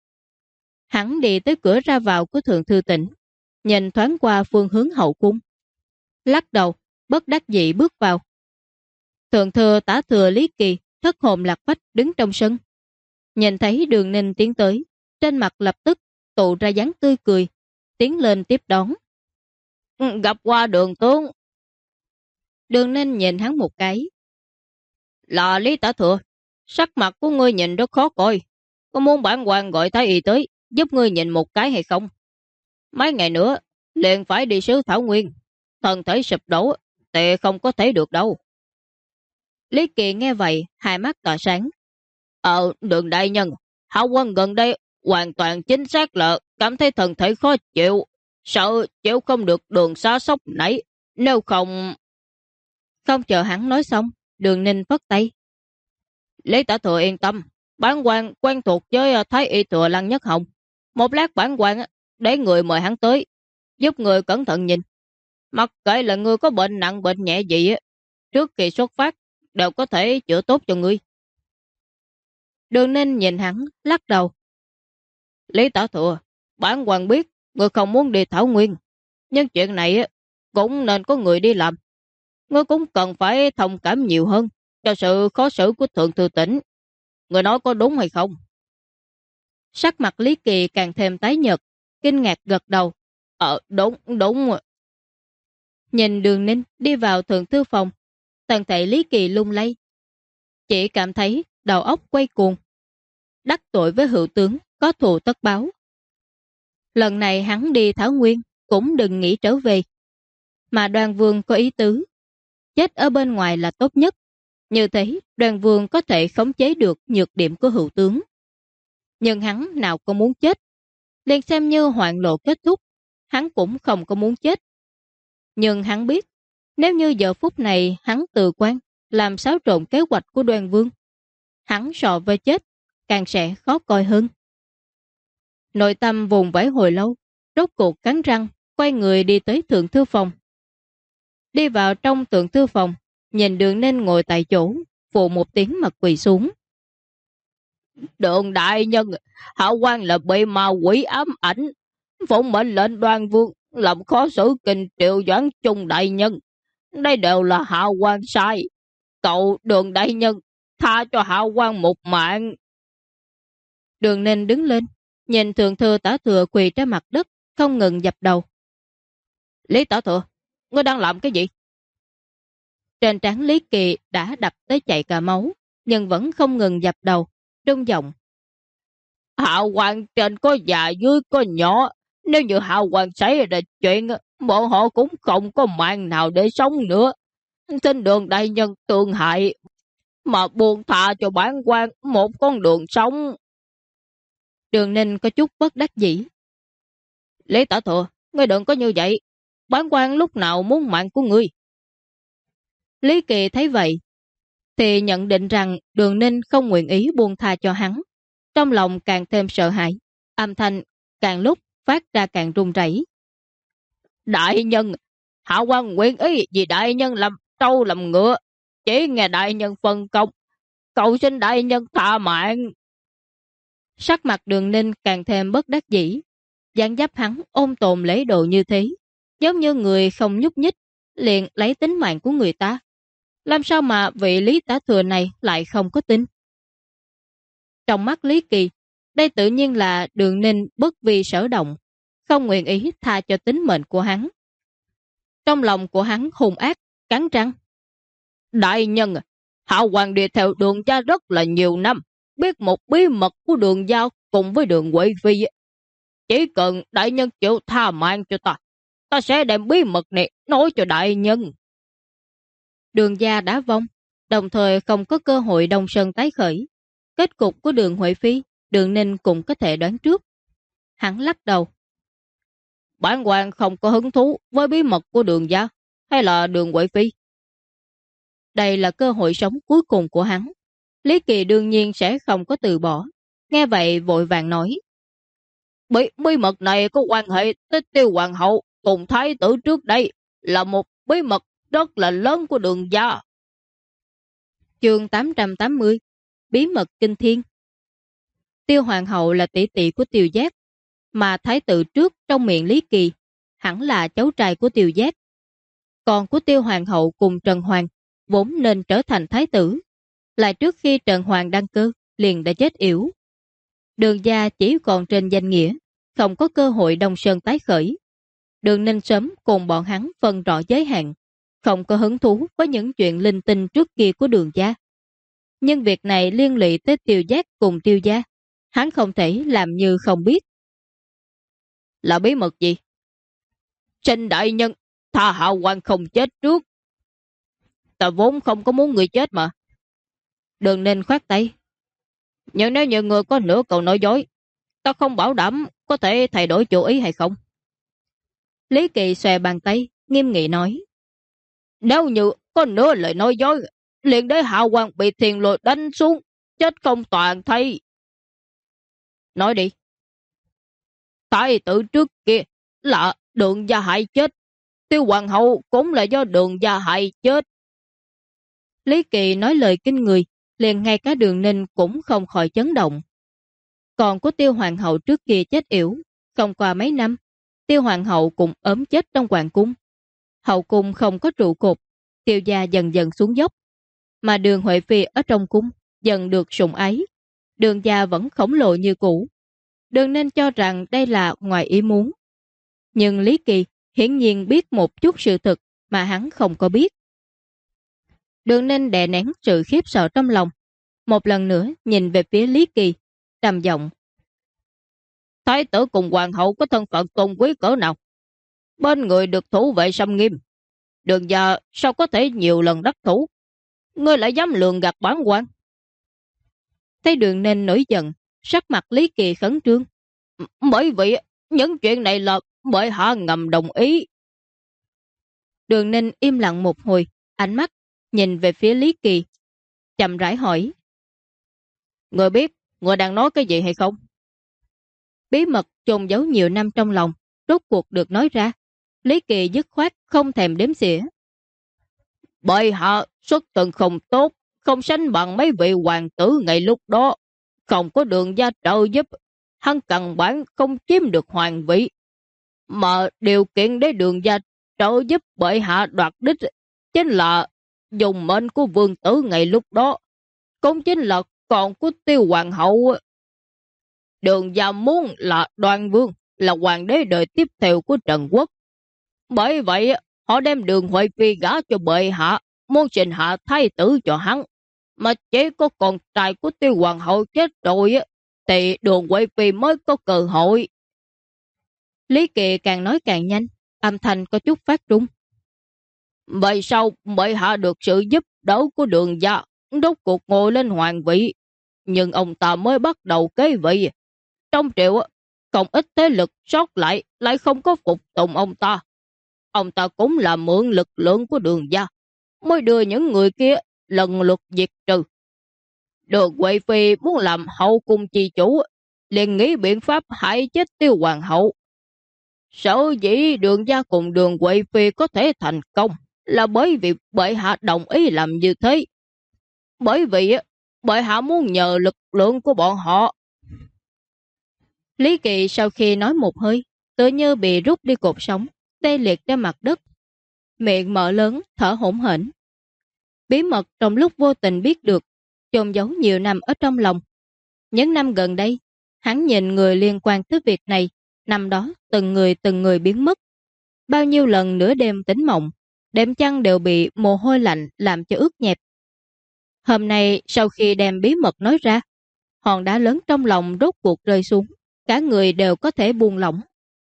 Hắn đi tới cửa ra vào của Thượng Thư Tỉnh, nhìn thoáng qua phương hướng hậu cung, lắc đầu bất đắc dĩ bước vào. Thượng Thư Tả Thừa Lý Kỳ thất hồn lạc phách đứng trong sân, nhìn thấy Đường Ninh tiến tới, trên mặt lập tức tụ ra dáng tươi cười, tiến lên tiếp đón. Gặp qua Đường tướng. Đường Ninh nhìn hắn một cái. Là Lý Tả Thừa, sắc mặt của ngươi nhìn rất khó coi, có muốn bản quan gọi thái y tới giúp ngươi nhìn một cái hay không? Mấy ngày nữa liền phải đi sứ Thảo Nguyên, thân thể sụp đổ thì không có thể được đâu. Lý Kỳ nghe vậy, hai mắt tỏa sáng. Đường đại nhân, Hạo Quân gần đây hoàn toàn chính xác là cảm thấy thân thể khó chịu, sợ chịu không được đường xá sốc nảy, nếu không... Không chờ hắn nói xong, Đường Ninh phất tay. Lý Tả Thừa yên tâm, bản quan quen thuộc với Thái Y Thừa Lăng Nhất Hồng. Một lát bản quan để người mời hắn tới, giúp người cẩn thận nhìn. Mặc kệ là người có bệnh nặng bệnh nhẹ gì trước khi xuất phát đều có thể chữa tốt cho ngươi. Đường Ninh nhìn hắn, lắc đầu. Lý Tả Thừa, bản quan biết người không muốn đi Thảo Nguyên, nhưng chuyện này cũng nên có người đi làm. Ngươi cũng cần phải thông cảm nhiều hơn cho sự khó xử của Thượng Thư Tỉnh. Người nói có đúng hay không? Sắc mặt Lý Kỳ càng thêm tái nhợt, kinh ngạc gật đầu. Đúng. Nhìn Đường Ninh đi vào Thượng Thư phòng, toàn thể Lý Kỳ lung lay. Chỉ cảm thấy đầu óc quay cuồng. Đắc tội với hữu tướng, có thù tất báo. Lần này hắn đi Thảo Nguyên, cũng đừng nghĩ trở về. Mà Đoan Vương có ý tứ, chết ở bên ngoài là tốt nhất. Như thế, Đoan Vương có thể khống chế được nhược điểm của hữu tướng. Nhưng hắn nào có muốn chết. Liền xem như hoạn lộ kết thúc, hắn cũng không có muốn chết. Nhưng hắn biết, nếu như giờ phút này hắn từ quan, làm xáo trộn kế hoạch của Đoan Vương, hắn so với chết, càng sẽ khó coi hơn. Nội tâm vùng vẫy hồi lâu, rốt cuộc cắn răng, quay người đi tới Thượng Thư phòng. Đi vào trong Thượng Thư phòng, nhìn Đường Ninh ngồi tại chỗ, phụ một tiếng mà quỳ xuống. Đường đại nhân, Hạo quan là bị ma quỷ ám ảnh, phụng mệnh lệnh Đoan Vương làm khó xử kinh triệu Doãn Trung đại nhân. Đây đều là Hạo quan sai. Cậu Đường đại nhân, tha cho Hạo quan một mạng. Đường Ninh đứng lên, nhìn Thượng Thư Tả Thừa quỳ trên mặt đất, không ngừng dập đầu. Lý Tả Thừa, ngươi đang làm cái gì? Trên trán Lý Kỳ đã đập tới chảy cả máu, nhưng vẫn không ngừng dập đầu, rung giọng. Hạo quan trên có già dưới có nhỏ, nếu như Hạo quan xảy ra chuyện, bọn họ cũng không có mạng nào để sống nữa. Xin Đường đại nhân tương hại, mà buông tha cho bản quan một con đường sống. Đường Ninh có chút bất đắc dĩ. Lý Tả Thừa, ngươi đừng có như vậy, bản quan lúc nào muốn mạng của ngươi. Lý Kỳ thấy vậy, thì nhận định rằng Đường Ninh không nguyện ý buông tha cho hắn. Trong lòng càng thêm sợ hãi, âm thanh càng lúc phát ra càng run rẩy. Đại nhân, Hạo quan nguyện ý vì đại nhân làm trâu làm ngựa, chỉ nghe đại nhân phân công, cầu xin đại nhân tha mạng. Sắc mặt Đường Ninh càng thêm bất đắc dĩ, dáng dấp hắn ôm tồn lễ độ như thế, giống như người không nhúc nhích, liền lấy tính mạng của người ta. Làm sao mà vị Lý Tả Thừa này lại không có tin? Trong mắt Lý Kỳ, đây tự nhiên là Đường Ninh bất vi sở động, không nguyện ý tha cho tính mệnh của hắn. Trong lòng của hắn hung ác, cắn răng. Đại nhân, Hạo hoàng đi theo Đường gia rất là nhiều năm, biết một bí mật của Đường giao cùng với Đường Huệ Phi. Chỉ cần đại nhân chịu tha mạng cho ta, ta sẽ đem bí mật này nói cho đại nhân. Đường gia đã vong, đồng thời không có cơ hội Đông Sơn tái khởi. Kết cục của Đường Huệ Phi, Đường Ninh cũng có thể đoán trước. Hắn lắc đầu. Bản quan không có hứng thú với bí mật của Đường gia hay là Đường Huệ Phi. Đây là cơ hội sống cuối cùng của hắn. Lý Kỳ đương nhiên sẽ không có từ bỏ. Nghe vậy vội vàng nói. Bí mật này có quan hệ tới Tiêu Hoàng hậu cùng thái tử trước đây, là một bí mật rất là lớn của Đường gia. Chương 880, bí mật kinh thiên. Tiêu Hoàng hậu là tỷ tỷ của Tiêu Giác, mà thái tử trước trong miệng Lý Kỳ hẳn là cháu trai của Tiêu Giác. Con của Tiêu Hoàng hậu cùng Trần Hoàng vốn nên trở thành thái tử, lại trước khi Trần Hoàng đăng cơ liền đã chết yểu. Đường gia chỉ còn trên danh nghĩa, không có cơ hội Đông Sơn tái khởi. Đường Ninh sớm cùng bọn hắn phân rõ giới hạn, không có hứng thú với những chuyện linh tinh trước kia của Đường gia. Nhưng việc này liên lụy tới Tiêu Giác cùng Tiêu gia, hắn không thể làm như không biết. Là bí mật gì? Xin đại nhân, tha Hạo hoàng không chết trước. Ta vốn không có muốn người chết mà. Đường Ninh khoát tay. Nhưng nếu như người có nửa câu nói dối, ta không bảo đảm có thể thay đổi chủ ý hay không. Lý Kỳ xòe bàn tay, nghiêm nghị nói. Nếu như có nửa lời nói dối, liền để Hạ Hoàng bị Thiền Lôi đánh xuống, chết không toàn thây. Nói đi. Thái tử trước kia là Đường Gia hại chết, Tiêu Hoàng hậu cũng là do Đường Gia hại chết. Lý Kỳ nói lời kinh người, liền ngay cả Đường Ninh cũng không khỏi chấn động. Còn của Tiêu Hoàng hậu trước kia chết yểu, không qua mấy năm, Tiêu Hoàng hậu cũng ốm chết trong hoàng cung. Hậu cung không có trụ cột, Tiêu gia dần dần xuống dốc, mà Đường Huệ Phi ở trong cung dần được sủng ái. Đường gia vẫn khổng lồ như cũ. Đường nên cho rằng đây là ngoài ý muốn. Nhưng Lý Kỳ hiển nhiên biết một chút sự thực mà hắn không có biết. Đường nên đè nén sự khiếp sợ trong lòng, một lần nữa nhìn về phía Lý Kỳ, trầm giọng. Thái tử cùng hoàng hậu có thân phận tôn quý cỡ nào? Bên người được thủ vệ xâm nghiêm. Đường Gia sao có thể nhiều lần đắc thủ? Ngươi lại dám lường gạt bản quan? Thấy Đường nên nổi giận, sắc mặt Lý Kỳ khẩn trương. Bởi vì những chuyện này là bởi hạ ngầm đồng ý. Đường Ninh im lặng một hồi, ánh mắt nhìn về phía Lý Kỳ, chậm rãi hỏi. Ngươi biết ngươi đang nói cái gì hay không? Bí mật chôn giấu nhiều năm trong lòng, rốt cuộc được nói ra. Lý Kỳ dứt khoát không thèm đếm xỉa. Bởi hạ xuất thân không tốt, không sánh bằng mấy vị hoàng tử ngày lúc đó. Không có Đường Gia trợ giúp, hắn căn bản không chiếm được hoàng vị. Mà điều kiện để Đường Gia trợ giúp bởi hạ đoạt đích chính là dùng mệnh của vương tử ngày lúc đó. Cũng chính là con của Tiêu Hoàng hậu. Đường Gia muốn là Đoan Vương, là hoàng đế đời tiếp theo của Trần Quốc. Bởi vậy, họ đem Đường Huệ Phi gả cho bệ hạ, muốn sinh hạ thái tử cho hắn. Mà chỉ có con trai của Tiêu Hoàng hậu chết rồi, thì Đường Huệ Phi mới có cơ hội. Lý Kỳ càng nói càng nhanh, âm thanh có chút phát trung. Vậy sau, bệ hạ được sự giúp đỡ của Đường Gia, đốt cuộc ngồi lên hoàng vị. Nhưng ông ta mới bắt đầu kế vị. Trong triệu, không ít thế lực sót lại không có phục tùng ông ta. Ông ta cũng là mượn lực lượng của Đường Gia, mới đưa những người kia lần lượt diệt trừ. Đường Huệ Phi muốn làm hậu cung chi chủ, liền nghĩ biện pháp hại chết Tiêu Hoàng hậu. Sở dĩ Đường Gia cùng Đường Huệ Phi có thể thành công là bởi vì bệ hạ đồng ý làm như thế. Bởi vì bệ hạ muốn nhờ lực lượng của bọn họ. Lý Kỳ sau khi nói một hơi, tự như bị rút đi cột sống, tê liệt trên mặt đất, miệng mở lớn, thở hổn hển. Bí mật trong lúc vô tình biết được, chôn giấu nhiều năm ở trong lòng. Những năm gần đây, hắn nhìn người liên quan tới việc này, năm đó từng người biến mất. Bao nhiêu lần nửa đêm tỉnh mộng, đêm chăng đều bị mồ hôi lạnh làm cho ướt nhẹp. Hôm nay sau khi đem bí mật nói ra, hòn đá lớn trong lòng rốt cuộc rơi xuống, cả người đều có thể buông lỏng.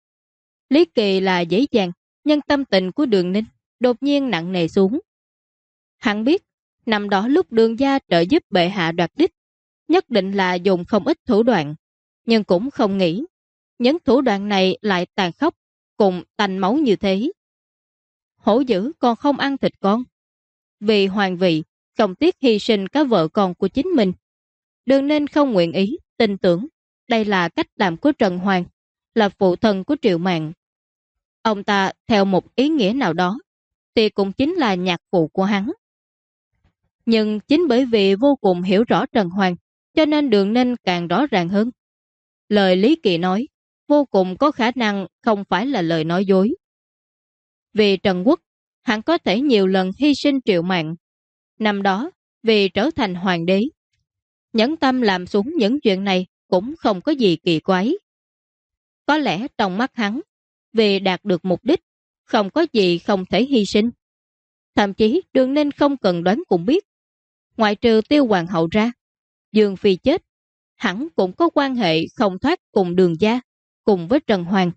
Lý Kỳ là dễ dàng, nhưng tâm tình của Đường Ninh đột nhiên nặng nề xuống. Hắn biết, năm đó lúc Đường Gia trợ giúp bệ hạ đoạt đích, nhất định là dùng không ít thủ đoạn, nhưng cũng không nghĩ những thủ đoạn này lại tàn khốc, cùng tanh máu như thế. Hổ dữ còn không ăn thịt con. Vì hoàng vị, không tiếc hy sinh cả vợ con của chính mình. Đường nên không nguyện ý, tin tưởng đây là cách làm của Trần Hoàng, là phụ thân của Triệu Mạn. Ông ta theo một ý nghĩa nào đó, thì cũng chính là nhạc phụ của hắn. Nhưng chính bởi vì vô cùng hiểu rõ Trần Hoàng, cho nên Đường Ninh càng rõ ràng hơn. Lời Lý Kỳ nói, vô cùng có khả năng không phải là lời nói dối. Vì Trần Quốc, hắn có thể nhiều lần hy sinh Triệu Mạn. Năm đó, vì trở thành hoàng đế, nhẫn tâm làm xuống những chuyện này cũng không có gì kỳ quái. Có lẽ trong mắt hắn, vì đạt được mục đích, không có gì không thể hy sinh. Thậm chí Đường Ninh không cần đoán cũng biết, ngoại trừ Tiêu Hoàng hậu ra, Dương Phi chết, hẳn cũng có quan hệ không thoát cùng Đường Gia, cùng với Trần Hoàng.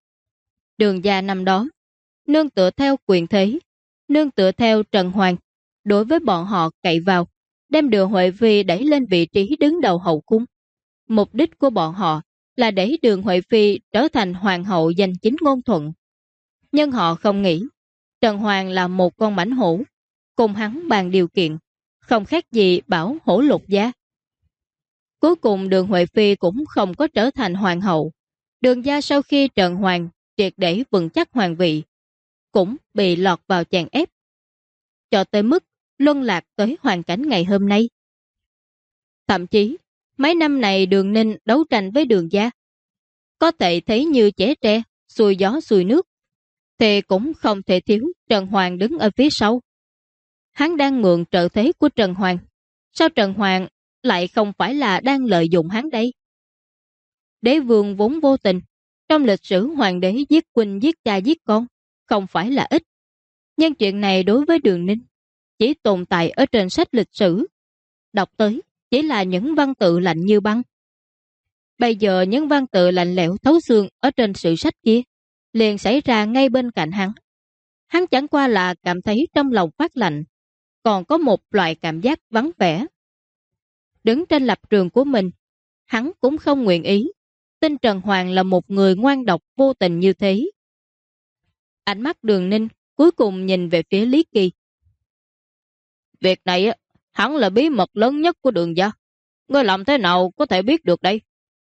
Đường Gia năm đó, nương tựa theo quyền thế, nương tựa theo Trần Hoàng, đối với bọn họ cậy vào, đem Đường Huệ Phi đẩy lên vị trí đứng đầu hậu cung. Mục đích của bọn họ là đẩy Đường Huệ Phi trở thành hoàng hậu danh chính ngôn thuận. Nhưng họ không nghĩ, Trần Hoàng là một con mãnh hổ, cùng hắn bàn điều kiện, không khác gì bảo hổ lột da. Cuối cùng Đường Huệ Phi cũng không có trở thành hoàng hậu. Đường gia sau khi Trần Hoàng triệt để vững chắc hoàng vị, cũng bị lọt vào chèn ép, cho tới mức luân lạc tới hoàn cảnh ngày hôm nay. Thậm chí, mấy năm này Đường Ninh đấu tranh với Đường gia, có thể thấy như trẻ tre, xuôi gió xuôi nước, thì cũng không thể thiếu Trần Hoàng đứng ở phía sau. Hắn đang mượn trợ thế của Trần Hoàng. Sao Trần Hoàng lại không phải là đang lợi dụng hắn đây? Đế vương vốn vô tình, trong lịch sử hoàng đế giết huynh giết cha giết con, không phải là ít. Nhưng chuyện này đối với Đường Ninh chỉ tồn tại ở trên sách lịch sử. Đọc tới chỉ là những văn tự lạnh như băng. Bây giờ những văn tự lạnh lẽo thấu xương ở trên sử sách kia liền xảy ra ngay bên cạnh hắn. Hắn chẳng qua là cảm thấy trong lòng phát lạnh, còn có một loại cảm giác vắng vẻ. Đứng trên lập trường của mình, hắn cũng không nguyện ý tin Trần Hoàng là một người ngoan độc vô tình như thế. Ánh mắt Đường Ninh cuối cùng nhìn về phía Lý Kỳ. Việc này hắn là bí mật lớn nhất của Đường gia. Ngươi làm thế nào có thể biết được đây?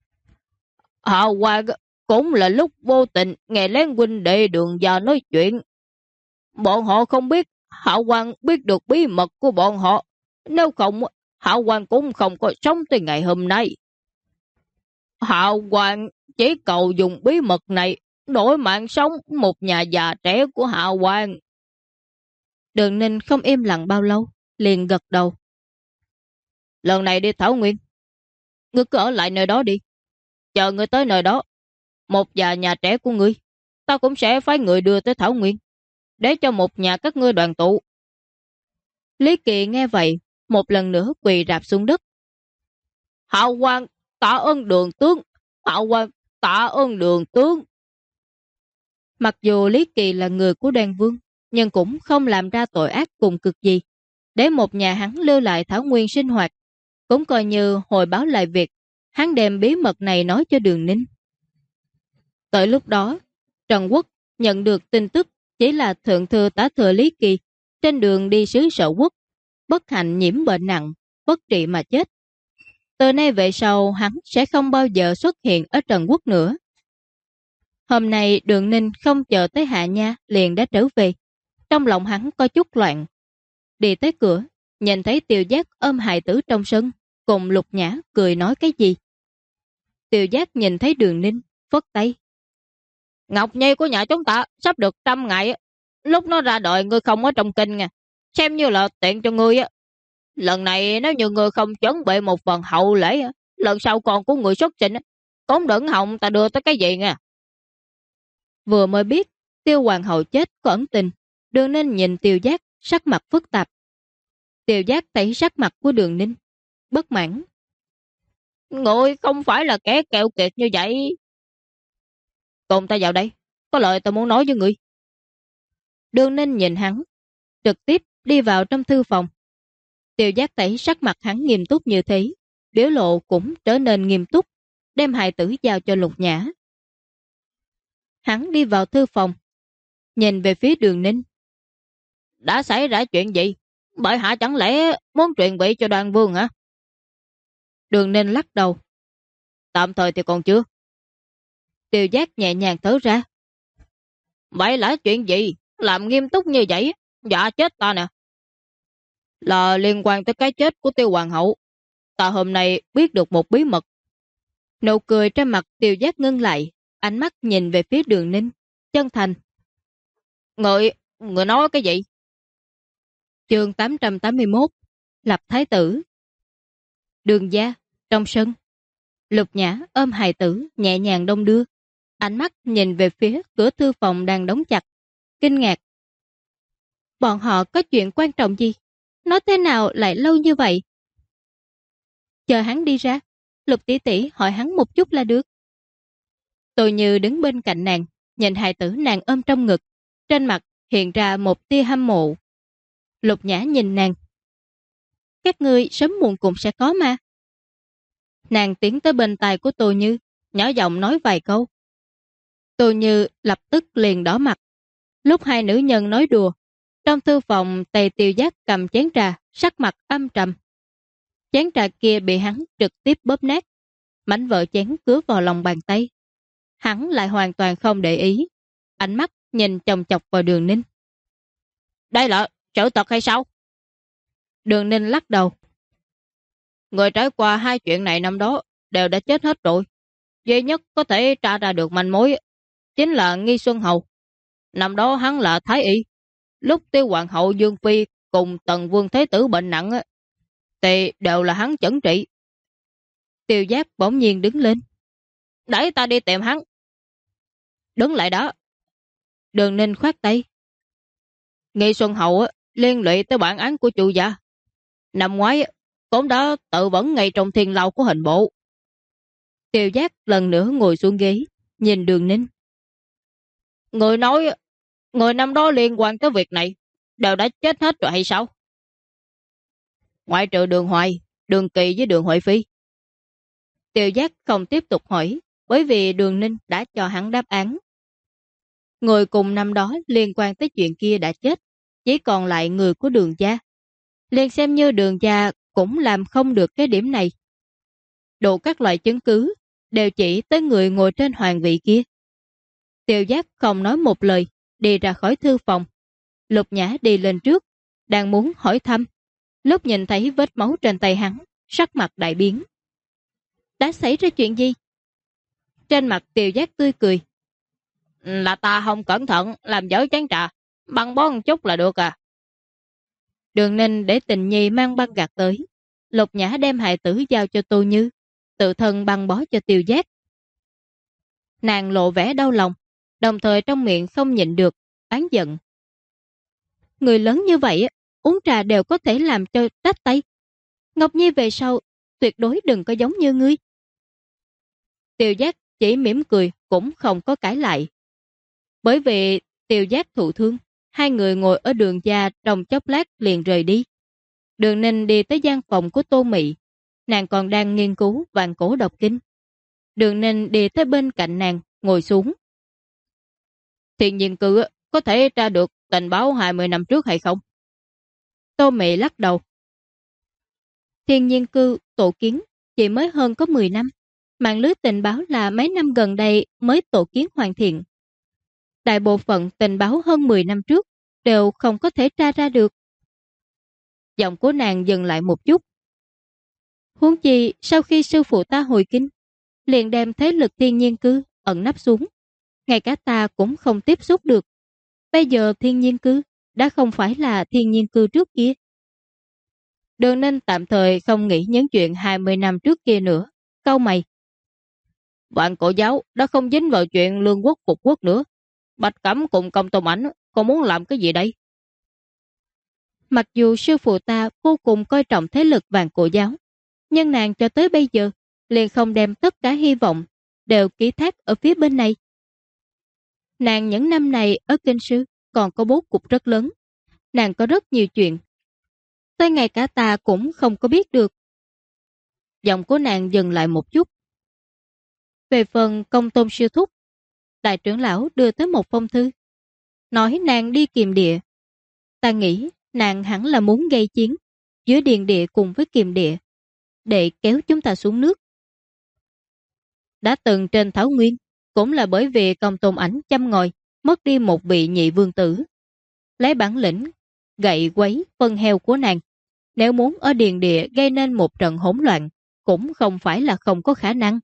Hạo Hoàng cũng là lúc vô tình nghe lén huynh đệ Đường gia nói chuyện. Bọn họ không biết Hạo Hoàng biết được bí mật của bọn họ. Nếu không, Hạo Hoàng cũng không có sống tới ngày hôm nay. Hạo Hoàng chỉ cầu dùng bí mật này đổi mạng sống một nhà già trẻ của Hạo Hoàng. Đường Ninh không im lặng bao lâu, liền gật đầu. Lần này đi Thảo Nguyên, ngươi cứ ở lại nơi đó đi. Chờ ngươi tới nơi đó, một già nhà trẻ của ngươi, ta cũng sẽ phái người đưa tới Thảo Nguyên, để cho một nhà các ngươi đoàn tụ. Lý Kỳ nghe vậy, một lần nữa quỳ rạp xuống đất. Hạo Hoàng tạ ơn Đường tướng, Hạo Hoàng tạ ơn Đường tướng. Mặc dù Lý Kỳ là người của Đoan Vương, nhưng cũng không làm ra tội ác cùng cực gì. Để một nhà hắn lưu lại Thảo Nguyên sinh hoạt, cũng coi như hồi báo lại việc hắn đem bí mật này nói cho Đường Ninh. Tới lúc đó, Trần Quốc nhận được tin tức chỉ là thượng thư tá thừa Lý Kỳ trên đường đi xứ Sở Quốc, bất hạnh nhiễm bệnh nặng, bất trị mà chết. Từ nay về sau hắn sẽ không bao giờ xuất hiện ở Trần Quốc nữa. Hôm nay Đường Ninh không chờ tới Hạ Nha liền đã trở về. Trong lòng hắn có chút loạn. Đi tới cửa, nhìn thấy Tiêu Giác ôm hài tử trong sân, cùng Lục Nhã cười nói cái gì. Tiêu Giác nhìn thấy Đường Ninh, phất tay. Ngọc Nhi của nhà chúng ta sắp được 100 ngày. Lúc nó ra đời ngươi không ở trong kinh nha. Xem như là tiện cho ngươi á. Lần này nếu như ngươi không chuẩn bị một phần hậu lễ, lần sau con của người xuất sinh, cũng đừng hòng ta đưa tới cái gì nha. Vừa mới biết Tiêu Hoàng hậu chết có ẩn tình, Đường Ninh nhìn Tiêu Giác sắc mặt phức tạp. Tiêu Giác thấy sắc mặt của Đường Ninh bất mãn. Ngươi không phải là kẻ keo kiệt như vậy. Cùng ta vào đây, có lời ta muốn nói với ngươi. Đường Ninh nhìn hắn, trực tiếp đi vào trong thư phòng. Tiêu Giác thấy sắc mặt hắn nghiêm túc như thế, biểu lộ cũng trở nên nghiêm túc, đem hài tử giao cho Lục Nhã. Hắn đi vào thư phòng, nhìn về phía Đường Ninh. Đã xảy ra chuyện gì? Bệ hạ chẳng lẽ muốn truyền vị cho Đoan Vương hả? Đường Ninh lắc đầu. Tạm thời thì còn chưa. Tiêu Giác nhẹ nhàng thở ra. Vậy là chuyện gì? Làm nghiêm túc như vậy, dạ chết ta nè. Là liên quan tới cái chết của Tiêu Hoàng hậu. Ta hôm nay biết được một bí mật. Nụ cười trên mặt Tiêu Giác ngưng lại, ánh mắt nhìn về phía Đường Ninh, chân thành. Người nói cái gì? Chương 881, Lập Thái tử. Đường gia, trong sân. Lục Nhã ôm hài tử nhẹ nhàng đong đưa, ánh mắt nhìn về phía cửa thư phòng đang đóng chặt, kinh ngạc. Bọn họ có chuyện quan trọng gì? Nói thế nào lại lâu như vậy? Chờ hắn đi ra, Lục tỷ tỷ hỏi hắn một chút là được. Tôi như đứng bên cạnh nàng, nhìn hài tử nàng ôm trong ngực, trên mặt hiện ra một tia hâm mộ. Lục Nhã nhìn nàng. Các ngươi sớm muộn cũng sẽ có mà. Nàng tiến tới bên tai của Tô Như, nhỏ giọng nói vài câu. Tô Như lập tức liền đỏ mặt. Lúc hai nữ nhân nói đùa, Trong thư phòng, tay Tiêu Giác cầm chén trà, sắc mặt âm trầm. Chén trà kia bị hắn trực tiếp bóp nát, mảnh vỡ chén cứa vào lòng bàn tay. Hắn lại hoàn toàn không để ý, ánh mắt nhìn chòng chọc vào Đường Ninh. Đây là sự thật hay sao? Đường Ninh lắc đầu. Người trải qua hai chuyện này năm đó đều đã chết hết rồi. Duy nhất có thể tra ra được manh mối chính là Nghi Xuân Hầu. Năm đó hắn là Thái Y. Lúc Tiêu Hoàng hậu Dương Phi cùng Tần Vương Thế Tử bệnh nặng thì đều là hắn chẩn trị. Tiêu Giác bỗng nhiên đứng lên. Để ta đi tìm hắn. Đứng lại đó. Đường Ninh khoát tay. Nghi Xuân Hậu liên lụy tới bản án của chủ gia. Năm ngoái cũng đã tự vẫn ngay trong thiên lao của hình bộ. Tiêu Giác lần nữa ngồi xuống ghế, nhìn Đường Ninh. Người nói người năm đó liên quan tới việc này đều đã chết hết rồi hay sao? Ngoại trừ Đường Hoài, Đường Kỳ với Đường Huệ Phi. Tiêu Giác không tiếp tục hỏi, bởi vì Đường Ninh đã cho hắn đáp án. Người cùng năm đó liên quan tới chuyện kia đã chết, chỉ còn lại người của Đường gia. Liền xem như Đường gia cũng làm không được cái điểm này. Đủ các loại chứng cứ đều chỉ tới người ngồi trên hoàng vị kia. Tiêu Giác không nói một lời, đi ra khỏi thư phòng. Lục Nhã đi lên trước, đang muốn hỏi thăm. Lúc nhìn thấy vết máu trên tay hắn, sắc mặt đại biến. Đã xảy ra chuyện gì? Trên mặt Tiêu Giác tươi cười. Là ta không cẩn thận làm dở chén trà, băng bó một chút là được à. Đường Ninh để Tình Nhi mang băng gạc tới. Lục Nhã đem hài tử giao cho Tô Như, tự thân băng bó cho Tiêu Giác. Nàng lộ vẻ đau lòng, đồng thời trong miệng không nhịn được, oán giận. Người lớn như vậy, uống trà đều có thể làm cho rách tay. Ngọc Nhi về sau, tuyệt đối đừng có giống như ngươi. Tiêu Giác chỉ mỉm cười, cũng không có cãi lại. Bởi vì Tiêu Giác thụ thương, hai người ngồi ở Đường gia trong chốc lát liền rời đi. Đường Ninh đi tới gian phòng của Tô Mị, nàng còn đang nghiên cứu Vạn Cổ Độc Kinh. Đường Ninh đi tới bên cạnh nàng, ngồi xuống. Thiên Nhiên Cư có thể tra được tình báo 20 năm trước hay không? Tô Mị lắc đầu. Thiên Nhiên Cư tổ kiến chỉ mới hơn có 10 năm. Mạng lưới tình báo là mấy năm gần đây mới tổ kiến hoàn thiện. Đại bộ phận tình báo hơn 10 năm trước đều không có thể tra ra được. Giọng của nàng dừng lại một chút. Huống chi sau khi sư phụ ta hồi kinh, liền đem thế lực Thiên Nhiên Cư ẩn nấp xuống. Ngay cả ta cũng không tiếp xúc được. Bây giờ Thiên Nhiên Cư đã không phải là Thiên Nhiên Cư trước kia. Đường Ninh tạm thời không nghĩ những chuyện 20 năm trước kia nữa. Cau mày. Vạn Cổ giáo đã không dính vào chuyện lương quốc phục quốc nữa. Bạch Cẩm cùng Công Tôn Ảnh còn muốn làm cái gì đây? Mặc dù sư phụ ta vô cùng coi trọng thế lực Vạn Cổ giáo, nhưng nàng cho tới bây giờ liền không đem tất cả hy vọng đều ký thác ở phía bên này. Nàng những năm này ở kinh sư còn có bố cục rất lớn. Nàng có rất nhiều chuyện. Tới ngay cả ta cũng không có biết được. Giọng của nàng dừng lại một chút. Về phần Công Tôn sư thúc, đại trưởng lão đưa tới một phong thư, nói nàng đi Kiềm Địa. Ta nghĩ nàng hẳn là muốn gây chiến giữa Điền Địa cùng với Kiềm Địa, để kéo chúng ta xuống nước. Đã từng trên Thảo Nguyên, cũng là bởi vì Công Tôn Ảnh chăm ngòi, mất đi một vị nhị vương tử. Lấy bản lĩnh, gậy quấy phân heo của nàng, nếu muốn ở Điền Địa gây nên một trận hỗn loạn, cũng không phải là không có khả năng.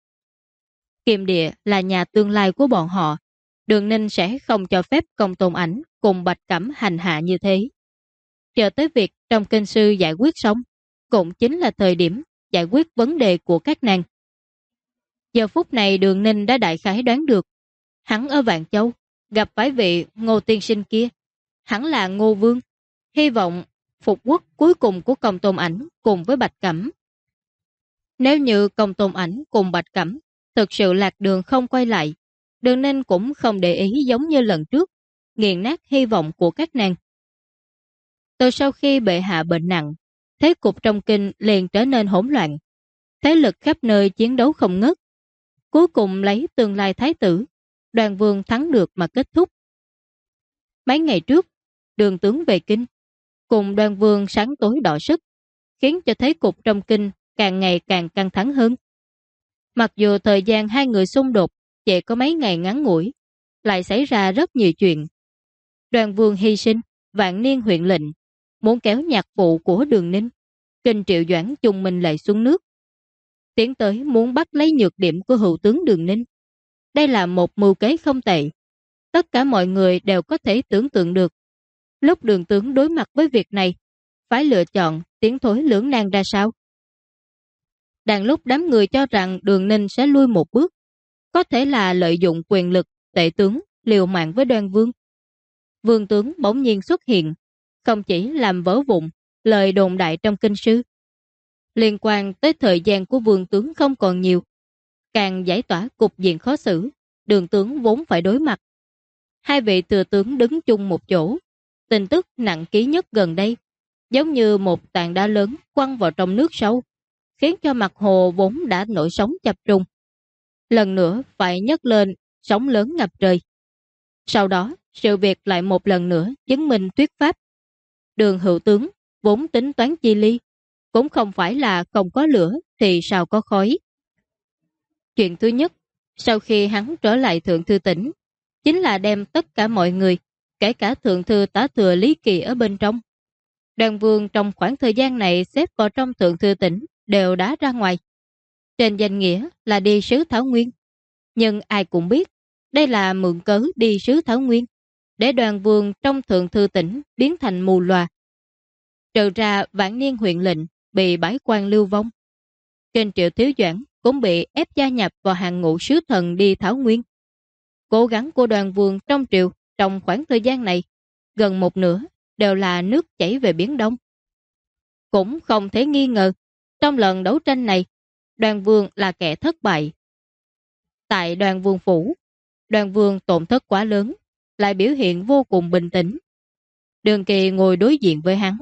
Kiềm Địa là nhà tương lai của bọn họ, Đường Ninh sẽ không cho phép Công Tôn Ảnh cùng Bạch Cẩm hành hạ như thế. Chờ tới việc trong kinh sư giải quyết xong, cũng chính là thời điểm giải quyết vấn đề của các nàng. Giờ phút này Đường Ninh đã đại khái đoán được, hắn ở Vạn Châu gặp phải vị Ngô tiên sinh kia, hắn là Ngô Vương, hy vọng phục quốc cuối cùng của Công Tôn Ảnh cùng với Bạch Cẩm. Nếu như Công Tôn Ảnh cùng Bạch Cẩm thực sự lạc đường không quay lại, Đường Ninh cũng không để ý giống như lần trước, nghiền nát hy vọng của các nàng. Từ sau khi bệ hạ bệnh nặng, thế cục trong kinh liền trở nên hỗn loạn, thế lực khắp nơi chiến đấu không ngớt. Cuối cùng lấy tương lai thái tử, Đoàn Vương thắng được mà kết thúc. Mấy ngày trước, Đường tướng về kinh, cùng Đoan Vương sáng tối đọ sức, khiến cho thế cục trong kinh càng ngày càng căng thẳng hơn. Mặc dù thời gian hai người xung đột chỉ có mấy ngày ngắn ngủi, lại xảy ra rất nhiều chuyện. Đoan Vương hy sinh, Vạn Niên huyện lệnh, muốn kéo nhạc phụ của Đường Ninh, Kinh Triệu Doãn chung mình lại xuống nước, tiến tới muốn bắt lấy nhược điểm của hữu tướng Đường Ninh. Đây là một mưu kế không tệ. Tất cả mọi người đều có thể tưởng tượng được. Lúc Đường tướng đối mặt với việc này, phải lựa chọn tiến thối lưỡng nan ra sao. Đang lúc đám người cho rằng Đường Ninh sẽ lui một bước, có thể là lợi dụng quyền lực, tể tướng liều mạng với Đoan Vương. Vương tướng bỗng nhiên xuất hiện, không chỉ làm vỡ vụn lời đồn đại trong kinh sư, liên quan tới thời gian của vương tướng không còn nhiều, càng giải tỏa cục diện khó xử Đường tướng vốn phải đối mặt. Hai vị thừa tướng đứng chung một chỗ, tin tức nặng ký nhất gần đây giống như một tảng đá lớn quăng vào trong nước sâu, khiến cho mặt hồ vốn đã nổi sóng chập trùng lần nữa phải nhấc lên sóng lớn ngập trời. Sau đó sự việc lại một lần nữa chứng minh thuyết pháp. Đường hữu tướng vốn tính toán chi ly, cũng không phải là không có lửa thì sao có khói. Chuyện thứ nhất, sau khi hắn trở lại Thượng Thư Tỉnh, chính là đem tất cả mọi người, kể cả Thượng Thư Tá Thừa Lý Kỳ ở bên trong. Đoan Vương trong khoảng thời gian này xếp vào trong Thượng Thư Tỉnh đều đá ra ngoài. Trên danh nghĩa là đi sứ Thảo Nguyên, nhưng ai cũng biết đây là mượn cớ đi sứ Thảo Nguyên để Đoan Vương trong Thượng Thư Tỉnh biến thành mù loà. Trừ ra Vạn Niên huyện lệnh bị bãi quan lưu vong, Kinh Triệu Thiếu Doãn cũng bị ép gia nhập vào hàng ngũ sứ thần đi Thảo Nguyên. Cố gắng của Đoan Vương trong triều trong khoảng thời gian này gần một nửa đều là nước chảy về Biển Đông. Cũng không thể nghi ngờ, trong lần đấu tranh này, Đoan Vương là kẻ thất bại. Tại Đoan Vương phủ, Đoan Vương tổn thất quá lớn, lại biểu hiện vô cùng bình tĩnh. Đường Kỳ ngồi đối diện với hắn.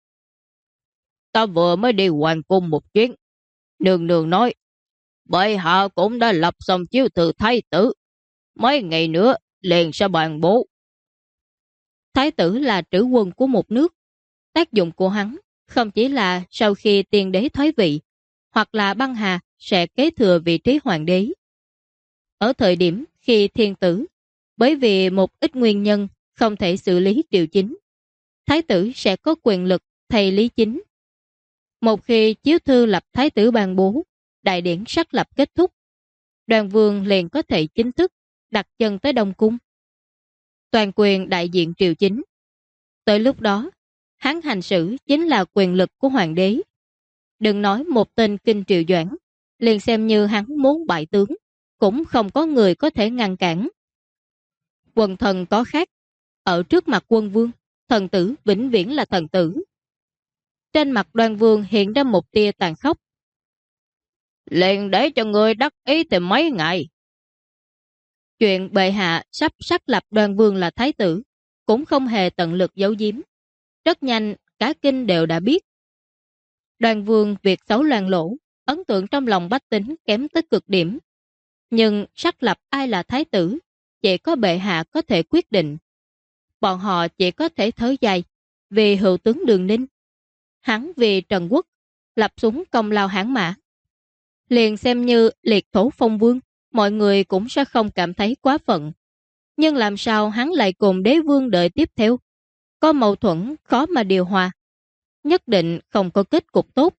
Ta vừa mới đi hoàng cung một chuyến. Nương nương nói, bệ hạ cũng đã lập xong chiếu thư thái tử. Mấy ngày nữa liền sẽ bàn bố. Thái tử là trữ quân của một nước. Tác dụng của hắn không chỉ là sau khi tiên đế thoái vị, hoặc là băng hà sẽ kế thừa vị trí hoàng đế. Ở thời điểm khi thiên tử, bởi vì một ít nguyên nhân không thể xử lý triều chính, thái tử sẽ có quyền lực thay lý chính. Một khi chiếu thư lập thái tử ban bố, đại điển sắc lập kết thúc, Đoan Vương liền có thể chính thức đặt chân tới Đông Cung, toàn quyền đại diện triều chính. Tới lúc đó, hắn hành xử chính là quyền lực của hoàng đế. Đừng nói một tên Kinh Triệu Doãn, liền xem như hắn muốn bại tướng, cũng không có người có thể ngăn cản. Quần thần có khác, ở trước mặt quân vương, thần tử vĩnh viễn là thần tử. Trên mặt Đoan Vương hiện ra một tia tàn khốc. Liền để cho người đắc ý từ mấy ngày. Chuyện bệ hạ sắp xác lập Đoan Vương là thái tử cũng không hề tận lực giấu giếm. Rất nhanh cả kinh đều đã biết. Đoan Vương việc xấu loan lỗ, ấn tượng trong lòng bách tính kém tới cực điểm. Nhưng xác lập ai là thái tử, chỉ có bệ hạ có thể quyết định. Bọn họ chỉ có thể thở dài vì hữu tướng Đường Ninh. Hắn vì Trần Quốc lập xuống công lao hãn mã. Liền xem như liệt thổ phong vương, mọi người cũng sẽ không cảm thấy quá phận. Nhưng làm sao hắn lại cùng đế vương đợi tiếp theo? Có mâu thuẫn khó mà điều hòa. Nhất định không có kết cục tốt.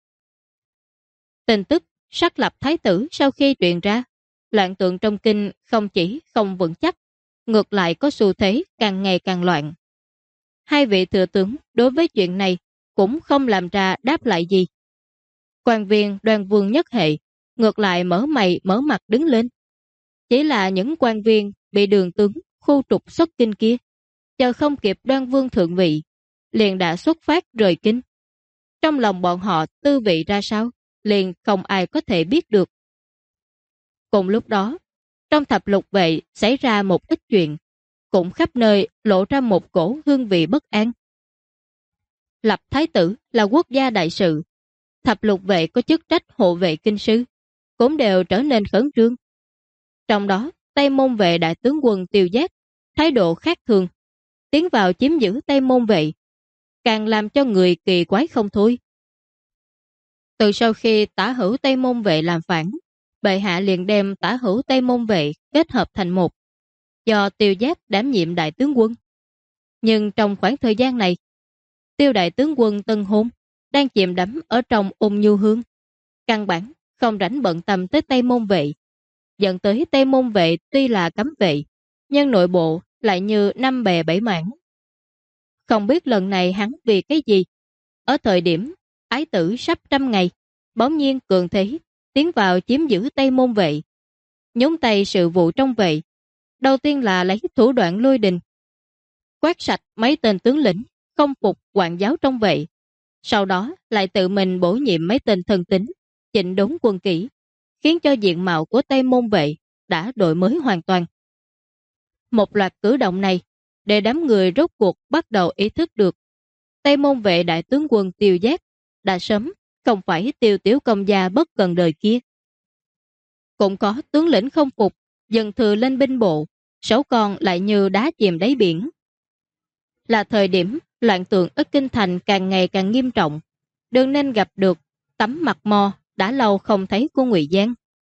Tin tức xác lập thái tử sau khi truyền ra, loạn tượng trong kinh không chỉ không vững chắc, ngược lại có xu thế càng ngày càng loạn. Hai vị thừa tướng đối với chuyện này cũng không làm ra đáp lại gì. Quan viên Đoan Vương nhất hệ ngược lại mở mày mở mặt đứng lên. Chỉ là những quan viên bị Đường tướng khu trục xuất kinh kia, chờ không kịp Đoan Vương thượng vị, liền đã xuất phát rời kinh. Trong lòng bọn họ tư vị ra sao, liền không ai có thể biết được. Cùng lúc đó, trong thập lục vệ xảy ra một ít chuyện, cũng khắp nơi lộ ra một cổ hương vị bất an. Lập thái tử là quốc gia đại sự, thập lục vệ có chức trách hộ vệ kinh sư, cũng đều trở nên khẩn trương. Trong đó, Tây Môn vệ đại tướng quân Tiêu Giác thái độ khác thường, tiến vào chiếm giữ Tây Môn Vệ, càng làm cho người kỳ quái không thôi. Từ sau khi Tả Hữu Tây Môn Vệ làm phản, bệ hạ liền đem Tả Hữu Tây Môn Vệ kết hợp thành một, do Tiêu Giác đảm nhiệm đại tướng quân. Nhưng trong khoảng thời gian này, Tiêu đại tướng quân tân hôn đang chìm đắm ở trong ôn nhu hương, căn bản không rảnh bận tâm tới Tây Môn Vệ, dẫn tới Tây Môn Vệ tuy là cấm vệ, nhưng nội bộ lại như năm bè bảy mảng. Không biết lần này hắn vì cái gì, ở thời điểm ái tử sắp 100 ngày, bỗng nhiên cường thế tiến vào chiếm giữ Tây Môn Vệ, nhúng tay sự vụ trong vệ. Đầu tiên là lấy thủ đoạn lôi đình, quét sạch mấy tên tướng lĩnh không phục quản giáo trong vệ, sau đó lại tự mình bổ nhiệm mấy tên thân tín, chỉnh đốn quân kỷ, khiến cho diện mạo của Tây Môn Vệ đã đổi mới hoàn toàn. Một loạt cử động này để đám người rốt cuộc bắt đầu ý thức được Tây Môn Vệ đại tướng quân Tiêu Giác đã sớm không phải Tiêu tiểu công gia bất cần đời kia. Cũng có tướng lĩnh không phục, dần thừa lên binh bộ, số con lại như đá chìm đáy biển. Là thời điểm loạn tượng ở kinh thành càng ngày càng nghiêm trọng, đừng nên gặp được tấm mặt mò đã lâu không thấy của Ngụy Giang.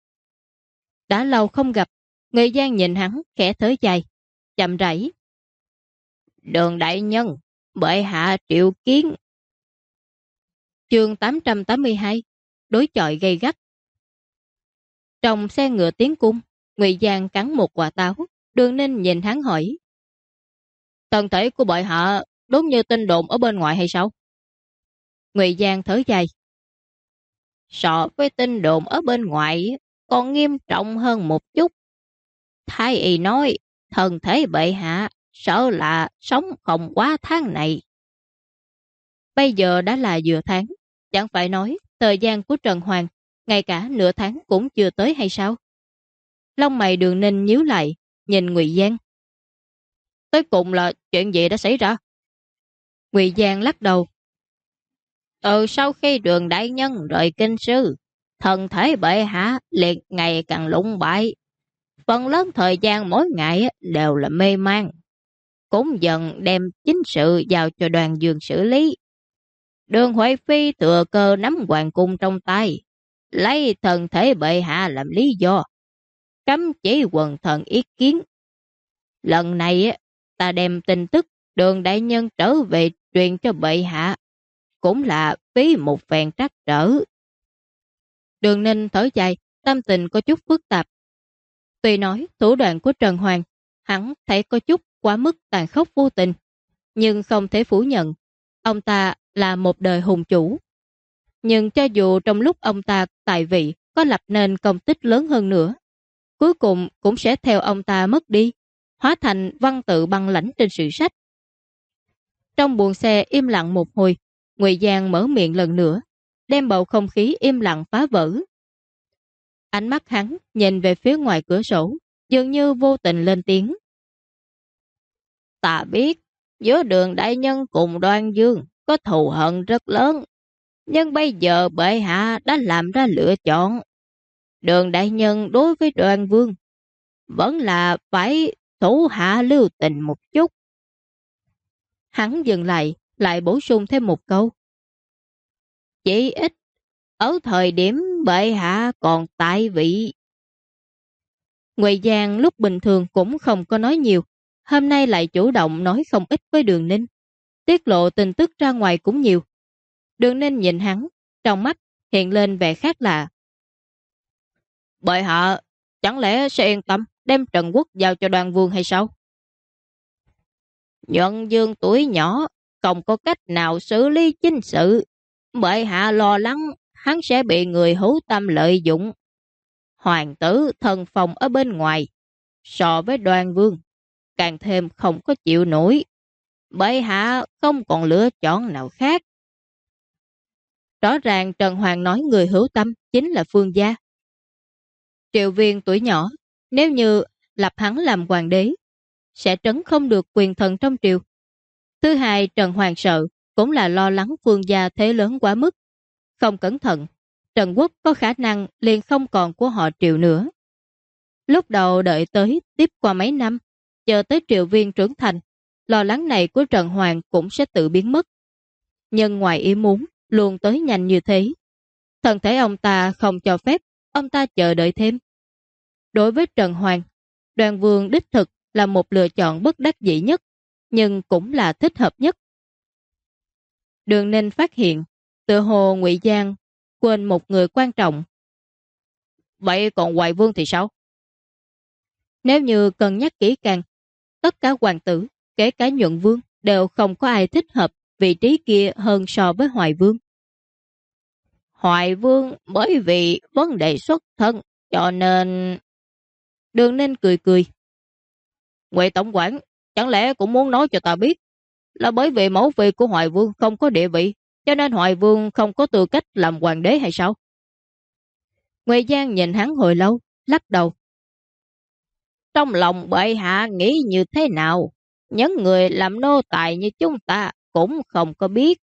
Đã lâu không gặp, Ngụy Giang nhìn hắn khẽ thở dài, chậm rãi. Đường đại nhân, bệ hạ triệu kiến. Chương 882, đối chọi gay gắt. Trong xe ngựa tiến cung, Ngụy Giang cắn một quả táo, Đường Ninh nhìn hắn hỏi. Thân thể của bệ hạ đúng như tin đồn ở bên ngoài hay sao? Ngụy Giang thở dài. So với tin đồn ở bên ngoài còn nghiêm trọng hơn một chút. Thái y nói, thân thể bệ hạ sợ là sống không quá tháng này. Bây giờ đã là giữa tháng, chẳng phải nói thời gian của Trần Hoàng ngay cả nửa tháng cũng chưa tới hay sao? Lông mày Đường Ninh nhíu lại, nhìn Ngụy Giang. Tới cùng là chuyện gì đã xảy ra? Ngụy Giang lắc đầu. Sau khi Đường đại nhân rời kinh sư, thân thể bệ hạ liền ngày càng lụng bại. Phần lớn thời gian mỗi ngày đều là mê man. Cũng dần đem chính sự giao cho Đoàn Dương xử lý. Đường Huệ Phi thừa cơ nắm hoàng cung trong tay, lấy thân thể bệ hạ làm lý do, cấm chỉ quần thần ý kiến. Lần này ta đem tin tức Đường đại nhân trở về truyền cho bệ hạ, cũng là phí một phen trắc trở. Đường Ninh thở dài, tâm tình có chút phức tạp. Tuy nói thủ đoạn của Trần Hoàng, hắn thấy có chút quá mức tàn khốc vô tình, nhưng không thể phủ nhận, ông ta là một đời hùng chủ. Nhưng cho dù trong lúc ông ta tại vị có lập nên công tích lớn hơn nữa, cuối cùng cũng sẽ theo ông ta mất đi, hóa thành văn tự băng lãnh trên sử sách. Trong buồng xe im lặng một hồi, Ngụy Giang mở miệng lần nữa, đem bầu không khí im lặng phá vỡ. Ánh mắt hắn nhìn về phía ngoài cửa sổ, dường như vô tình lên tiếng. Ta biết, giữa Đường đại nhân cùng Đoan Dương có thù hận rất lớn, nhưng bây giờ bệ hạ đã làm ra lựa chọn. Đường đại nhân đối với Đoan Vương vẫn là phải thủ hạ lưu tình một chút. Hắn dừng lại bổ sung thêm một câu. Chỉ ít, ở thời điểm bệ hạ còn tại vị. Ngụy Giang lúc bình thường cũng không có nói nhiều, hôm nay lại chủ động nói không ít với Đường Ninh, tiết lộ tin tức ra ngoài cũng nhiều. Đường Ninh nhìn hắn, trong mắt hiện lên vẻ khác lạ. Bệ hạ chẳng lẽ sẽ yên tâm đem Trần Quốc giao cho Đoan Vương hay sao? Nhuận Dương tuổi nhỏ, không có cách nào xử lý chính sự. Bệ hạ lo lắng hắn sẽ bị người hữu tâm lợi dụng. Hoàng tử thần phòng ở bên ngoài, so với Đoan Vương, càng thêm không có chịu nổi. Bệ hạ không còn lựa chọn nào khác. Rõ ràng Trần Hoàng nói người hữu tâm chính là Phương gia. Triệu Viên tuổi nhỏ, nếu như lập hắn làm hoàng đế, sẽ trấn không được quyền thần trong triều. Thứ hai, Trần Hoàng sợ cũng là lo lắng Phương gia thế lớn quá mức. Không cẩn thận, Trần Quốc có khả năng liền không còn của họ Triệu nữa. Lúc đầu đợi tới tiếp qua mấy năm, chờ tới Triệu Viên trưởng thành, lo lắng này của Trần Hoàng cũng sẽ tự biến mất. Nhưng ngoài ý muốn, luôn tới nhanh như thế. Thân thể ông ta không cho phép ông ta chờ đợi thêm. Đối với Trần Hoàng, Đoàn Vương đích thực là một lựa chọn bất đắc dĩ nhất, nhưng cũng là thích hợp nhất. Đường Ninh phát hiện, tựa hồ Ngụy Giang quên một người quan trọng. Vậy còn Hoài Vương thì sao? Nếu như cân nhắc kỹ càng, tất cả hoàng tử, kể cả Nhuận Vương, đều không có ai thích hợp vị trí kia hơn so với Hoài Vương. Hoài Vương bởi vì vấn đề xuất thân, cho nên... Đường Ninh cười cười. Ngụy Tổng quản, chẳng lẽ cũng muốn nói cho ta biết là bởi vì mẫu phi của Hoài Vương không có địa vị, cho nên Hoài Vương không có tư cách làm hoàng đế hay sao? Ngụy Giang nhìn hắn hồi lâu, lắc đầu. Trong lòng bệ hạ nghĩ như thế nào? Những người làm nô tài như chúng ta cũng không có biết.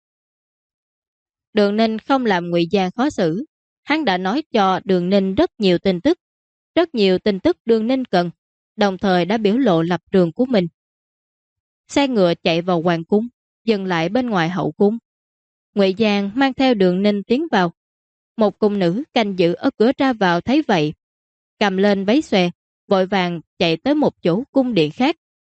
Đường Ninh không làm Ngụy Giang khó xử. Hắn đã nói cho Đường Ninh rất nhiều tin tức. Rất nhiều tin tức Đường Ninh cần, đồng thời đã biểu lộ lập trường của mình. Xe ngựa chạy vào hoàng cung, dừng lại bên ngoài hậu cung. Ngụy Giang mang theo Đường Ninh tiến vào. Một cung nữ canh giữ ở cửa ra vào thấy vậy, cầm lên váy xòe, vội vàng chạy tới một chỗ cung điện khác.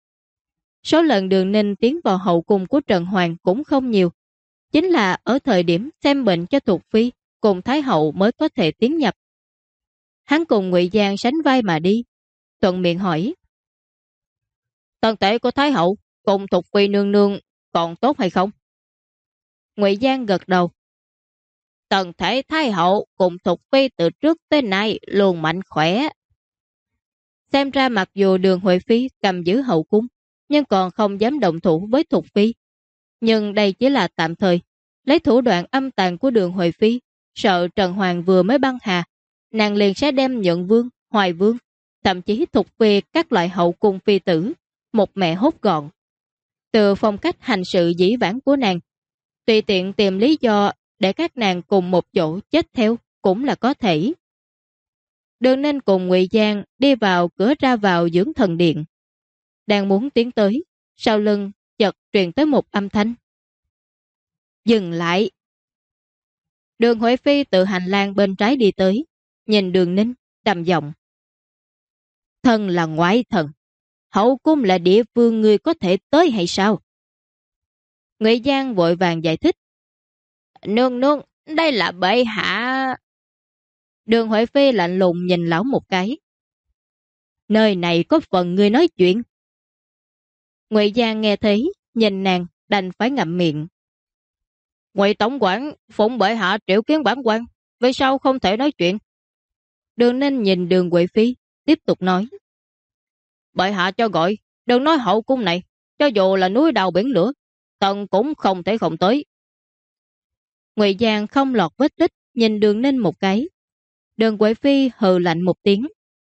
Số lần Đường Ninh tiến vào hậu cung của Trần Hoàng cũng không nhiều. Chính là ở thời điểm xem bệnh cho thuộc phi cùng Thái hậu mới có thể tiến nhập. Hắn cùng Ngụy Giang sánh vai mà đi, thuận miệng hỏi: Thân thể của Thái hậu cùng thuộc phi nương nương còn tốt hay không? Ngụy Giang gật đầu. Thân thể Thái hậu cùng thuộc phi từ trước tới nay luôn mạnh khỏe. Xem ra mặc dù Đường Huệ Phi cầm giữ hậu cung, nhưng còn không dám động thủ với thuộc phi. Nhưng đây chỉ là tạm thời. Lấy thủ đoạn âm tàn của Đường Huệ Phi, sợ Trần Hoàng vừa mới băng hà, nàng liền sẽ đem Nhuận Vương, Hoài Vương, thậm chí thuộc phi các loại hậu cung phi tử, một mẹ hốt gọn. Từ phong cách hành sự dĩ vãng của nàng, tùy tiện tìm lý do để các nàng cùng một chỗ chết theo cũng là có thể. Đường Ninh cùng Ngụy Giang đi vào cửa ra vào dưỡng thần điện. Đang muốn tiến tới, sau lưng chợt truyền tới một âm thanh. Dừng lại. Đường Huệ Phi từ hành lang bên trái đi tới, nhìn Đường Ninh, trầm giọng. Thần là ngoại thần, hậu cung là địa phương người có thể tới hay sao? Ngụy Giang vội vàng giải thích. Nương nương, đây là bệ hạ. Đường Huệ Phi lạnh lùng nhìn lão một cái. Nơi này có phần người nói chuyện. Ngụy Giang nghe thấy, nhìn nàng, đành phải ngậm miệng. Ngụy tổng quản, phụng bệ hạ triệu kiến bản quan, vì sao không thể nói chuyện? Đường Ninh nhìn Đường Huệ Phi, tiếp tục nói. Bệ hạ cho gọi, đừng nói hậu cung này, cho dù là núi đào biển lửa, tần cũng không thể không tới. Ngụy Giang không lọt vết tích, nhìn Đường Ninh một cái. Đường Huệ Phi hừ lạnh một tiếng.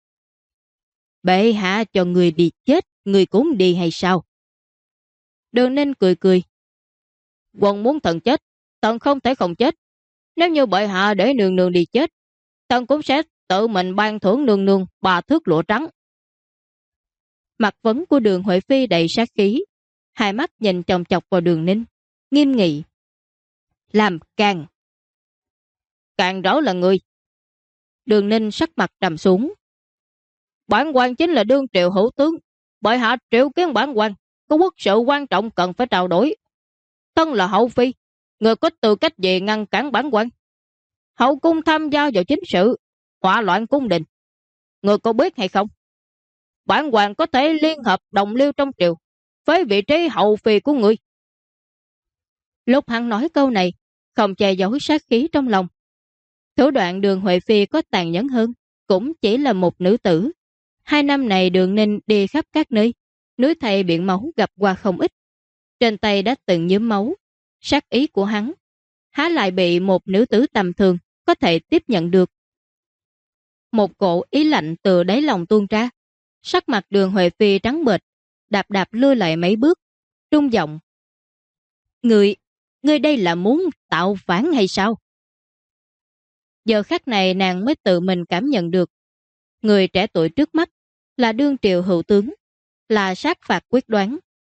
Bệ hạ cho người đi chết, người cũng đi hay sao? Đường Ninh cười cười. Quân muốn thần chết, tần không thể không chết. Nếu như bệ hạ để nương nương đi chết, tần cũng sẽ tự mình ban thưởng nương nương 3 thước lụa trắng. Mặt vấn của Đường Huệ Phi đầy sát khí, hai mắt nhìn chòng chọc vào Đường Ninh, nghiêm nghị. Làm càng. Càng rõ là người. Đường Ninh sắc mặt trầm xuống. Bản quan chính là đương triều hữu tướng, bệ hạ triệu kiến bản quan, có quốc sự quan trọng cần phải trao đổi. Thân là hậu phi, người có tư cách gì ngăn cản bản quan? Hậu cung tham gia vào chính sự, hỏa loạn cung đình, người có biết hay không? Bản quan có thể liên hợp đồng liêu trong triều với vị trí hậu phi của người. Lúc hắn nói câu này, không che giấu sát khí trong lòng. Thủ đoạn Đường Huệ Phi có tàn nhẫn hơn, cũng chỉ là một nữ tử. 2 năm này Đường Ninh đi khắp các nơi, núi thây biển máu gặp qua không ít. Trên tay đã từng nhuốm máu. Sát ý của hắn há lại bị một nữ tử tầm thường có thể tiếp nhận được. Một cổ ý lạnh từ đáy lòng tuôn ra. Sắc mặt Đường Huệ Phi trắng bệch, đạp đạp lui lại mấy bước, trung giọng. Ngươi đây là muốn tạo phản hay sao? Giờ khắc này nàng mới tự mình cảm nhận được. Người trẻ tuổi trước mắt là đương triều hữu tướng, là sát phạt quyết đoán,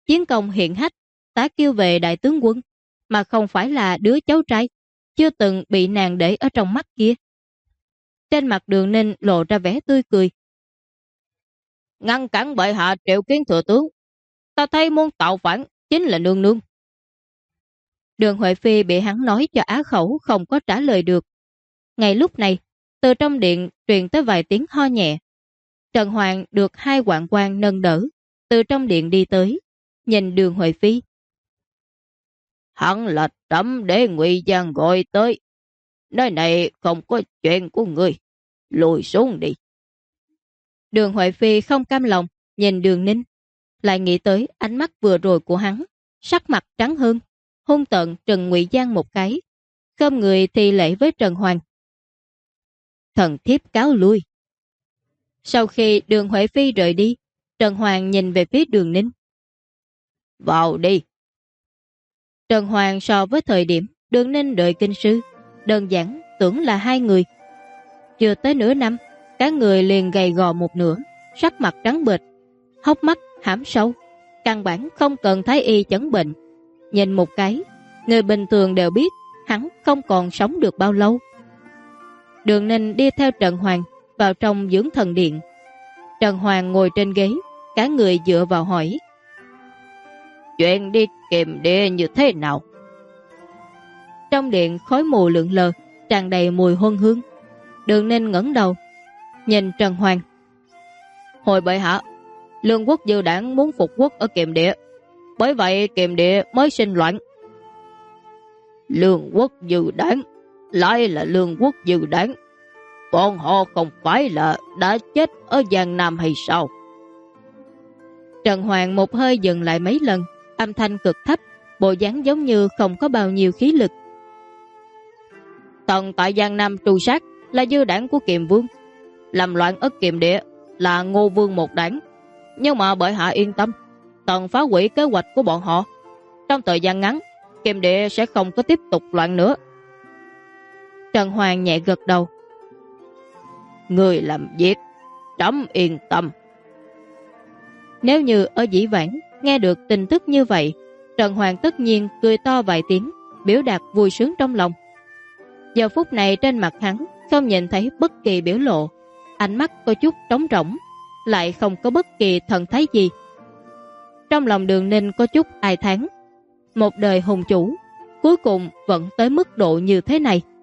chiến công hiển hách, tá kêu về đại tướng quân, mà không phải là đứa cháu trai, chưa từng bị nàng để ở trong mắt kia. Trên mặt Đường Ninh lộ ra vẻ tươi cười. Ngăn cản bệ hạ triệu kiến thừa tướng, ta thấy muốn tạo phản chính là nương nương. Đường Huệ Phi bị hắn nói cho á khẩu không có trả lời được. Ngay lúc này, từ trong điện truyền tới vài tiếng ho nhẹ. Trần Hoàng được hai hoạn quan nâng đỡ, từ trong điện đi tới, nhìn Đường Huệ Phi. Hắn là Trẫm để Ngụy Giang gọi tới. Nơi này không có chuyện của người, lùi xuống đi. Đường Huệ Phi không cam lòng, nhìn Đường Ninh, lại nghĩ tới ánh mắt vừa rồi của hắn, sắc mặt trắng hơn, hung tợn trừng Ngụy Giang một cái, khom người thi lễ với Trần Hoàng. Thần thiếp cáo lui. Sau khi Đường Huệ Phi rời đi, Trần Hoàng nhìn về phía Đường Ninh. Vào đi. Trần Hoàng so với thời điểm Đường Ninh đợi kinh sư, đơn giản tưởng là hai người. Chưa tới nửa năm, cả người liền gầy gò một nửa, sắc mặt trắng bệch, hốc mắt hãm sâu, căn bản không cần thái y chẩn bệnh. Nhìn một cái, người bình thường đều biết hắn không còn sống được bao lâu. Đường Ninh đi theo Trần Hoàng vào trong dưỡng thần điện. Trần Hoàng ngồi trên ghế, cả người dựa vào hỏi. Chuyện đi Kiềm Địa như thế nào? Trong điện khói mù lượn lờ, tràn đầy mùi huân hương. Đường Ninh ngẩng đầu, nhìn Trần Hoàng. Hồi bệ hạ, Lương quốc dư đảng muốn phục quốc ở Kiềm Địa, bởi vậy Kiềm Địa mới sinh loạn. Lương quốc dư đảng lại là Lương quốc dư đảng, bọn họ không phải là đã chết ở Giang Nam hay sao? Trần Hoàng một hơi dừng lại mấy lần, âm thanh cực thấp, bộ dáng giống như không có bao nhiêu khí lực. Tần tại Giang Nam tru sát là dư đảng của Kiềm Vương, làm loạn ở Kiềm Địa là Ngô Vương một đảng. Nhưng mà bệ hạ yên tâm, Tần phá hủy kế hoạch của bọn họ. Trong thời gian ngắn, Kiềm Địa sẽ không có tiếp tục loạn nữa. Trần Hoàng nhẹ gật đầu. Người làm việc, trẫm yên tâm. Nếu như ở Dĩ Vãng nghe được tin tức như vậy, Trần Hoàng tất nhiên cười to vài tiếng, biểu đạt vui sướng trong lòng. Giờ phút này trên mặt hắn không nhìn thấy bất kỳ biểu lộ, ánh mắt có chút trống rỗng, lại không có bất kỳ thần thái gì. Trong lòng Đường Ninh có chút ai thán, một đời hùng chủ cuối cùng vẫn tới mức độ như thế này.